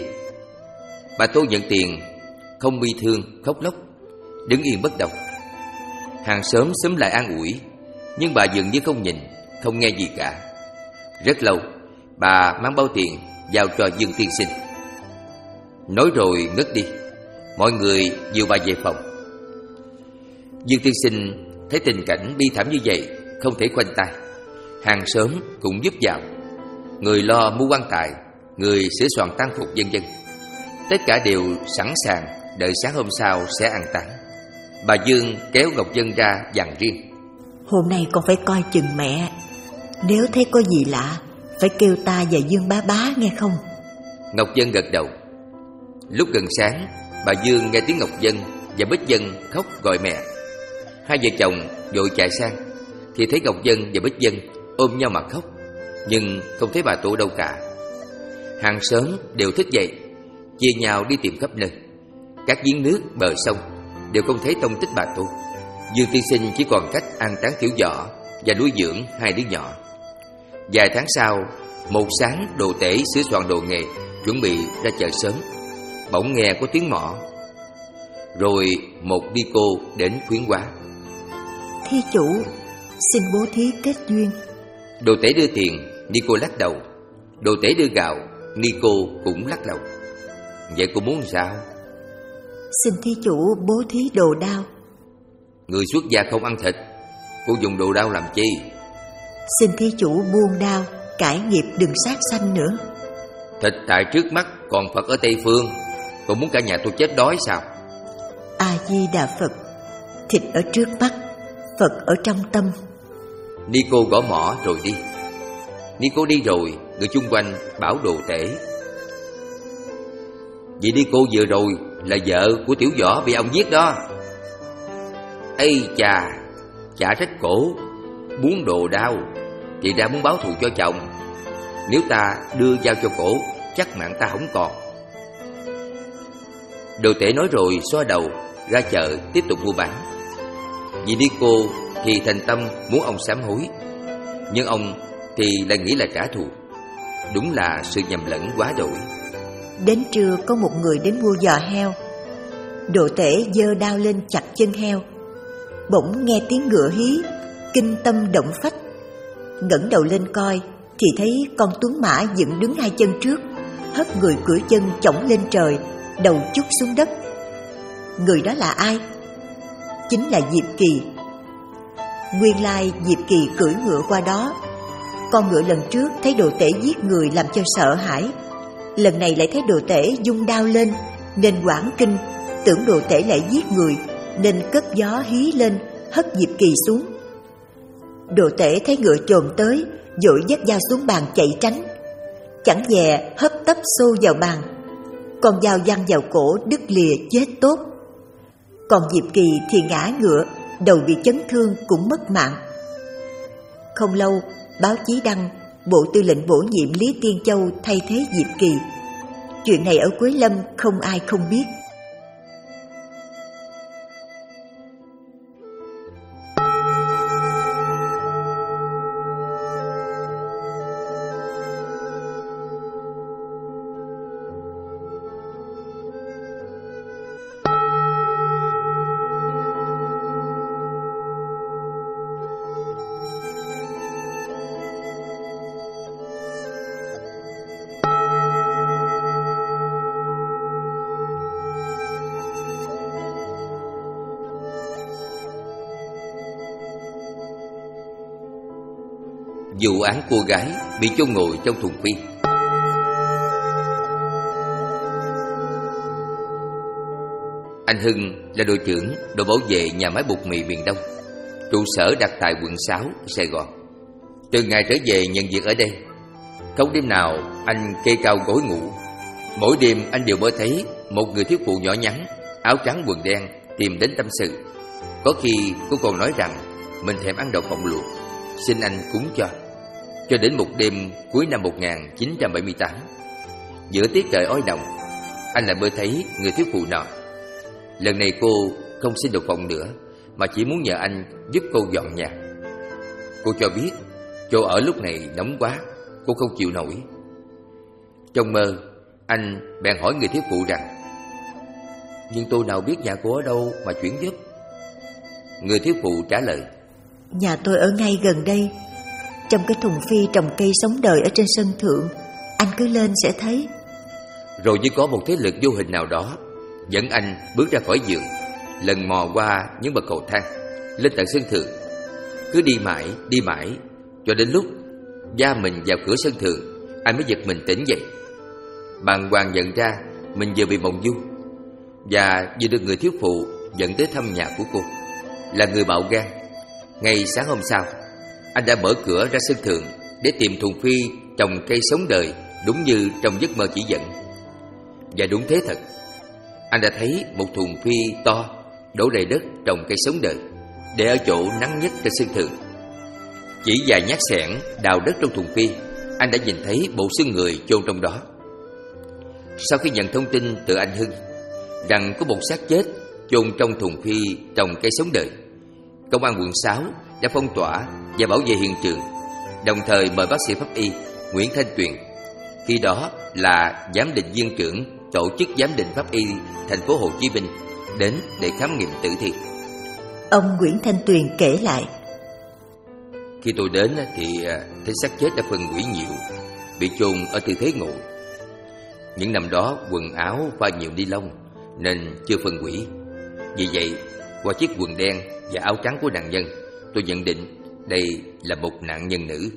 Bà Tô nhận tiền, không bi thương khóc lóc, đứng yên bất động. Hàng xóm xúm lại an ủi, nhưng bà dường như không nhìn, không nghe gì cả. Rất lâu, bà mang bao tiền giao cho Dương tiên sinh. Nói rồi ngất đi. Mọi người dìu bà về phòng. Dương tiên sinh thấy tình cảnh bi thảm như vậy, không thể khoanh tay. Hàng xóm cũng giúp vào, người lo mua quan tài, người sửa soạn tang phục vân vân. Tất cả đều sẵn sàng đợi sáng hôm sau sẽ an táng. Bà Dương kéo Ngọc Dân ra dặn riêng: Hôm nay con phải coi chừng mẹ. Nếu thấy có gì lạ, phải kêu ta và Dương bá bá nghe không? Ngọc Dân gật đầu. Lúc gần sáng, bà Dương nghe tiếng Ngọc Dân và Bích Dân khóc gọi mẹ. Hai vợ chồng vội chạy sang thì thấy Ngọc Dân và Bích Dân ôm nhau mà khóc, nhưng không thấy bà Tổ đâu cả. Hàng xóm đều thức dậy, chia nhau đi tìm khắp nơi. Các giếng nước bờ sông đều không thấy tông tích bà Tổ. Dương tiên sinh chỉ còn cách an táng Tiểu Võ và nuôi dưỡng hai đứa nhỏ. Vài tháng sau, một sáng đồ tể sửa soạn đồ nghề, chuẩn bị ra chợ sớm. Bỗng nghe có tiếng mõ. Rồi một ni cô đến khuyến hóa: Thí chủ, xin bố thí kết duyên. Đồ tể đưa tiền, ni cô lắc đầu. Đồ tể đưa gạo, ni cô cũng lắc đầu. Vậy cô muốn sao? Xin thí chủ bố thí đồ đao. Người xuất gia không ăn thịt, cô dùng đồ đao làm chi? Xin thí chủ buông đao, cải nghiệp đừng sát sanh nữa. Thịt tại trước mắt, còn Phật ở Tây Phương. Cô muốn cả nhà tôi chết đói sao? A-di-đà Phật. Thịt ở trước mắt, Phật ở trong tâm. Ni cô gõ mõ rồi đi. Ni cô đi rồi, người chung quanh bảo đồ tể: Vì ni cô vừa rồi là vợ của Tiểu Võ bị ông giết đó. Ây chà, chả trách cổ muốn đồ đao thì ra muốn báo thù cho chồng. Nếu ta đưa giao cho cổ, chắc mạng ta không còn. Đồ tể nói rồi xoa đầu ra chợ tiếp tục mua bán. Vì đi cô thì thành tâm muốn ông sám hối, nhưng ông thì lại nghĩ là trả thù. Đúng là sự nhầm lẫn quá đổi. Đến trưa có một người đến mua giò heo. Đồ tể giơ đao lên chặt chân heo. Bỗng nghe tiếng ngựa hí, kinh tâm động phách. Ngẩng đầu lên coi thì thấy con tuấn mã dựng đứng hai chân trước, hất người cưỡi chân chổng lên trời, đầu chúc xuống đất. Người đó là ai? Chính là Diệp Kỳ. Nguyên lai Diệp Kỳ cưỡi ngựa qua đó. Con ngựa lần trước thấy đồ tể giết người làm cho sợ hãi, lần này lại thấy đồ tể dung đao lên nên hoảng kinh, tưởng đồ tể lại giết người nên cất gió hí lên hất Diệp Kỳ xuống. Đồ tể thấy ngựa chồm tới, vội vác dao xuống bàn chạy tránh. Chẳng dè hấp tấp xô vào bàn, con dao văng vào cổ đứt lìa chết tốt. Còn Diệp Kỳ thì ngã ngựa, đầu bị chấn thương cũng mất mạng. Không lâu, báo chí đăng Bộ Tư lệnh bổ nhiệm Lý Tiên Châu thay thế Diệp Kỳ. Chuyện này ở Quế Lâm không ai không biết. Vụ án cô gái bị chôn ngồi trong thùng phi. Anh Hưng là đội trưởng đội bảo vệ nhà máy bột mì miền Đông, trụ sở đặt tại quận sáu, Sài Gòn. Từ ngày trở về nhận việc ở đây, không đêm nào anh kê cao gối ngủ. Mỗi đêm anh đều mơ thấy một người thiếu phụ nhỏ nhắn, áo trắng quần đen tìm đến tâm sự. Có khi cô còn nói rằng mình thèm ăn đậu phộng luộc, xin anh cúng cho. Cho đến một đêm cuối năm một nghìn chín trăm bảy mươi tám, giữa tiết trời oi nồng, anh lại mơ thấy người thiếu phụ nọ. Lần này cô không xin đậu phộng nữa, mà chỉ muốn nhờ anh giúp cô dọn nhà. Cô cho biết chỗ ở lúc này nóng quá, cô không chịu nổi. Trong mơ, anh bèn hỏi người thiếu phụ rằng: nhưng tôi nào biết nhà cô ở đâu mà chuyển giúp? Người thiếu phụ trả lời: nhà tôi ở ngay gần đây, trong cái thùng phi trồng cây sống đời ở trên sân thượng, anh cứ lên sẽ thấy. Rồi như có một thế lực vô hình nào đó dẫn anh bước ra khỏi giường, lần mò qua những bậc cầu thang lên tận sân thượng. Cứ đi mãi, đi mãi, cho đến lúc da mình vào cửa sân thượng, anh mới giật mình tỉnh dậy. Bàng hoàng nhận ra mình vừa bị mộng du, và vừa được người thiếu phụ dẫn tới thăm nhà của cô, là người bạo gan. Ngay sáng hôm sau, anh đã mở cửa ra sân thượng để tìm Thuần Phi trồng cây sống đời, đúng như trong giấc mơ chỉ dẫn. Và đúng thế thật, anh đã thấy một thùng phi to đổ đầy đất trồng cây sống đời, để ở chỗ nắng nhất trên sân thượng. Chỉ vài nhát xẻng đào đất trong thùng phi, anh đã nhìn thấy bộ xương người chôn trong đó. Sau khi nhận thông tin từ anh Hưng rằng có một xác chết chôn trong thùng phi trồng cây sống đời, công an quận sáu đã phong tỏa và bảo vệ hiện trường, đồng thời mời bác sĩ pháp y Nguyễn Thanh Tuyền, khi đó là giám định viên trưởng tổ chức giám định pháp y thành phố Hồ Chí Minh, đến để khám nghiệm tử thi. Ông Nguyễn Thanh Tuyền kể lại: Khi tôi đến thì thấy xác chết đã phân hủy nhiều, bị chôn ở tư thế ngồi. Những năm đó quần áo pha nhiều ni lông nên chưa phân hủy. Vì vậy, qua chiếc quần đen và áo trắng của nạn nhân, tôi nhận định đây là một nạn nhân nữ.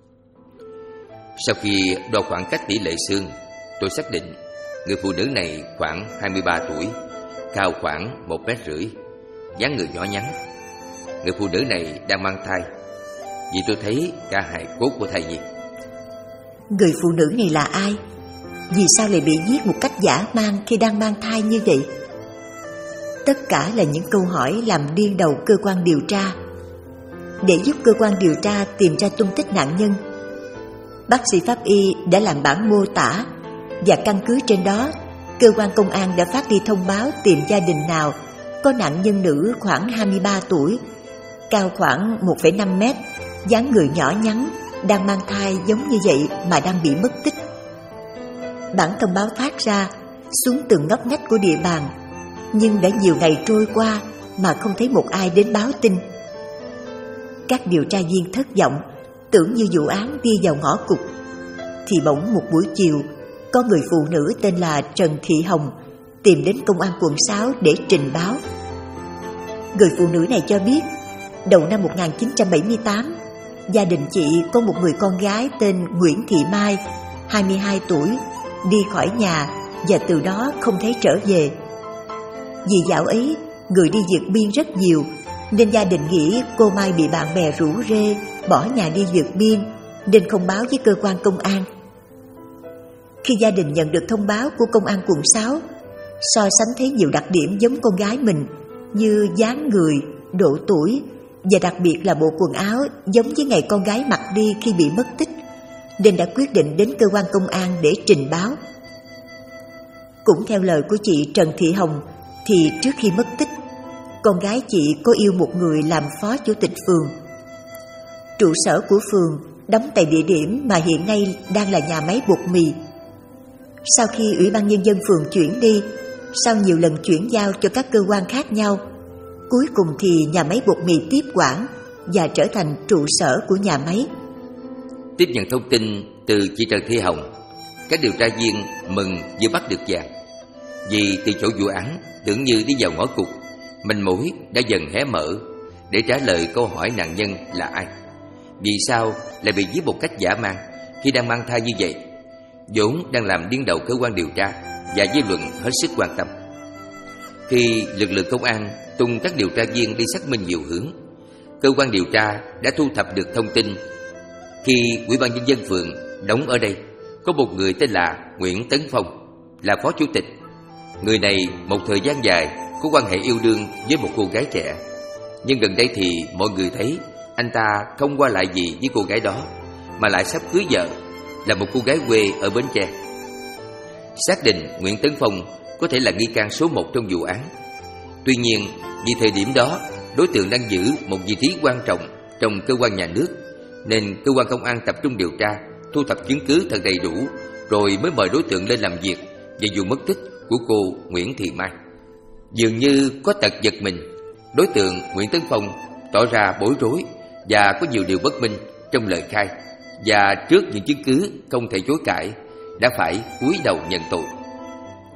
Sau khi đo khoảng cách tỷ lệ xương, tôi xác định người phụ nữ này khoảng hai mươi ba tuổi, cao khoảng một mét rưỡi, dáng người nhỏ nhắn. Người phụ nữ này đang mang thai, vì tôi thấy cả hài cốt của thai nhi. Người phụ nữ này là ai? Vì sao lại bị giết một cách dã man khi đang mang thai như vậy? Tất cả là những câu hỏi làm điên đầu cơ quan điều tra. Để giúp cơ quan điều tra tìm ra tung tích nạn nhân, bác sĩ pháp y đã làm bản mô tả, và căn cứ trên đó, cơ quan công an đã phát đi thông báo tìm gia đình nào có nạn nhân nữ khoảng hai mươi ba tuổi, cao khoảng một phẩy năm mét, dáng người nhỏ nhắn, đang mang thai giống như vậy mà đang bị mất tích. Bản thông báo phát ra xuống từng ngóc ngách của địa bàn, nhưng đã nhiều ngày trôi qua mà không thấy một ai đến báo tin. Các điều tra viên thất vọng, tưởng như vụ án đi vào ngõ cụt. Thì bỗng một buổi chiều, có người phụ nữ tên là Trần Thị Hồng tìm đến công an quận sáu để trình báo. Người phụ nữ này cho biết, đầu năm một nghìn chín trăm bảy mươi tám, gia đình chị có một người con gái tên Nguyễn Thị Mai, hai mươi hai tuổi, đi khỏi nhà và từ đó không thấy trở về. Vì dạo ấy, người đi vượt biên rất nhiều, nên gia đình nghĩ cô Mai bị bạn bè rủ rê bỏ nhà đi vượt biên, nên không báo với cơ quan công an. Khi gia đình nhận được thông báo của công an quận sáu, so sánh thấy nhiều đặc điểm giống con gái mình như dáng người, độ tuổi và đặc biệt là bộ quần áo giống với ngày con gái mặc đi khi bị mất tích, nên đã quyết định đến cơ quan công an để trình báo. Cũng theo lời của chị Trần Thị Hồng, thì trước khi mất tích, con gái chị có yêu một người làm phó chủ tịch phường. Trụ sở của phường đóng tại địa điểm mà hiện nay đang là nhà máy bột mì. Sau khi Ủy ban Nhân dân phường chuyển đi, sau nhiều lần chuyển giao cho các cơ quan khác nhau, cuối cùng thì nhà máy bột mì tiếp quản và trở thành trụ sở của nhà máy. Tiếp nhận thông tin từ chị Trần Thị Hồng, các điều tra viên mừng vừa bắt được vàng. Vì từ chỗ vụ án tưởng như đi vào ngõ cụt, manh mối đã dần hé mở để trả lời câu hỏi nạn nhân là ai, vì sao lại bị giết một cách dã man khi đang mang thai như vậy, vốn đang làm điên đầu cơ quan điều tra và dư luận hết sức quan tâm. Khi lực lượng công an tung các điều tra viên đi xác minh nhiều hướng, cơ quan điều tra đã thu thập được thông tin khi Ủy ban Nhân dân phường đóng ở đây có một người tên là Nguyễn Tấn Phong, là phó chủ tịch. Người này một thời gian dài có quan hệ yêu đương với một cô gái trẻ, nhưng gần đây thì mọi người thấy anh ta không qua lại gì với cô gái đó, mà lại sắp cưới vợ, là một cô gái quê ở Bến Tre. Xác định Nguyễn Tấn Phong có thể là nghi can số một trong vụ án. Tuy nhiên, vì thời điểm đó đối tượng đang giữ một vị trí quan trọng trong cơ quan nhà nước, nên cơ quan công an tập trung điều tra, thu thập chứng cứ thật đầy đủ, rồi mới mời đối tượng lên làm việc về vụ mất tích của cô Nguyễn Thị Mai. Dường như có tật giật mình, đối tượng Nguyễn Tấn Phong tỏ ra bối rối và có nhiều điều bất minh trong lời khai, và trước những chứng cứ không thể chối cãi, đã phải cúi đầu nhận tội.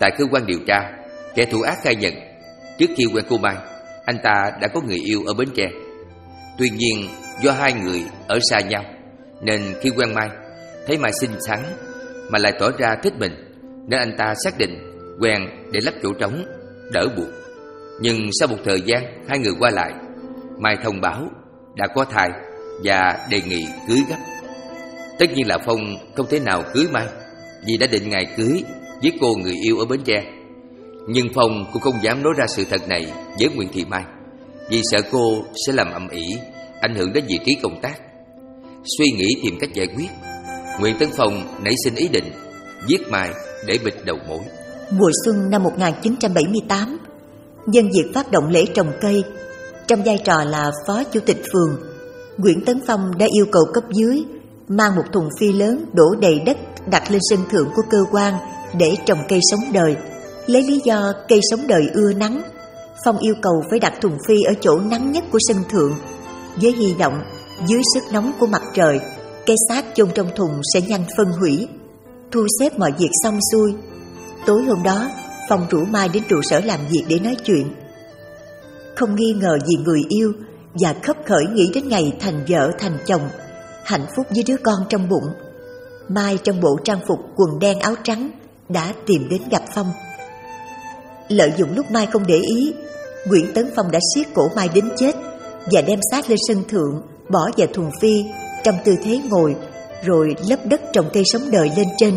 Tại cơ quan điều tra, kẻ thủ ác khai nhận trước khi quen cô Mai, anh ta đã có người yêu ở Bến Tre. Tuy nhiên do hai người ở xa nhau, nên khi quen Mai, thấy Mai xinh xắn mà lại tỏ ra thích mình, nên anh ta xác định quen để lấp chỗ trống, đỡ buộc. Nhưng sau một thời gian hai người qua lại, Mai thông báo đã có thai và đề nghị cưới gấp. Tất nhiên là Phong không thể nào cưới Mai, vì đã định ngày cưới với cô người yêu ở Bến Tre. Nhưng Phong cũng không dám nói ra sự thật này với Nguyễn Thị Mai, vì sợ cô sẽ làm ầm ĩ, ảnh hưởng đến vị trí công tác. Suy nghĩ tìm cách giải quyết, Nguyễn Tấn Phong nảy sinh ý định giết Mai để bịt đầu mối. Mùa xuân năm một nghìn chín trăm bảy mươi tám, nhân dịp phát động lễ trồng cây, trong vai trò là phó chủ tịch phường, Nguyễn Tấn Phong đã yêu cầu cấp dưới mang một thùng phi lớn đổ đầy đất đặt lên sân thượng của cơ quan để trồng cây sống đời. Lấy lý do cây sống đời ưa nắng, Phong yêu cầu phải đặt thùng phi ở chỗ nắng nhất của sân thượng, với hy vọng dưới sức nóng của mặt trời, cây xác chôn trong thùng sẽ nhanh phân hủy. Thu xếp mọi việc xong xuôi, tối hôm đó Phong rủ Mai đến trụ sở làm việc để nói chuyện. Không nghi ngờ gì người yêu và khấp khởi nghĩ đến ngày thành vợ thành chồng, hạnh phúc với đứa con trong bụng, Mai trong bộ trang phục quần đen áo trắng đã tìm đến gặp Phong. Lợi dụng lúc Mai không để ý, Nguyễn Tấn Phong đã siết cổ Mai đến chết và đem xác lên sân thượng, bỏ vào thùng phi trong tư thế ngồi, rồi lấp đất trồng cây sống đời lên trên.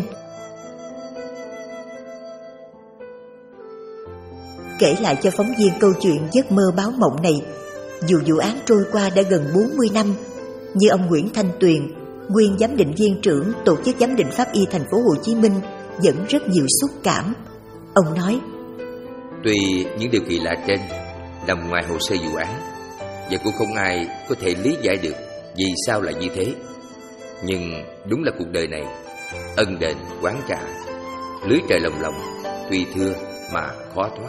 Kể lại cho phóng viên câu chuyện giấc mơ báo mộng này, dù vụ án trôi qua đã gần bốn mươi năm, như ông Nguyễn Thanh Tuyền, nguyên giám định viên trưởng tổ chức giám định pháp y thành phố Hồ Chí Minh, vẫn rất nhiều xúc cảm. Ông nói: Tuy những điều kỳ lạ trên nằm ngoài hồ sơ vụ án, và cũng không ai có thể lý giải được vì sao lại như thế, nhưng đúng là cuộc đời này ân đền oán trả, lưới trời lồng lộng, tuy thưa mà khó thoát.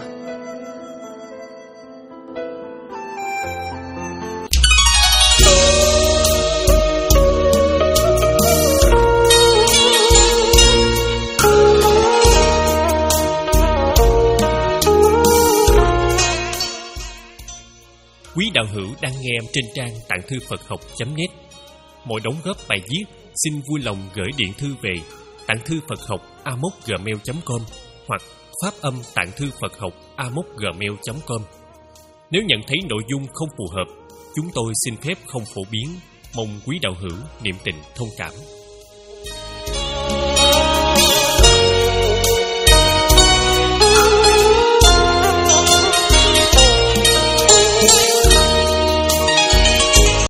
Quý đạo hữu đang nghe trên trang tặng thư Phật học chấm net. Mọi đóng góp bài viết xin vui lòng gửi điện thư về tặng thư Phật học a mốc gmail chấm com hoặc phát âm tặng thư Phật học a mốc gmail chấm com. Nếu nhận thấy nội dung không phù hợp, chúng tôi xin phép không phổ biến, mong quý đạo hữu niệm tình thông cảm.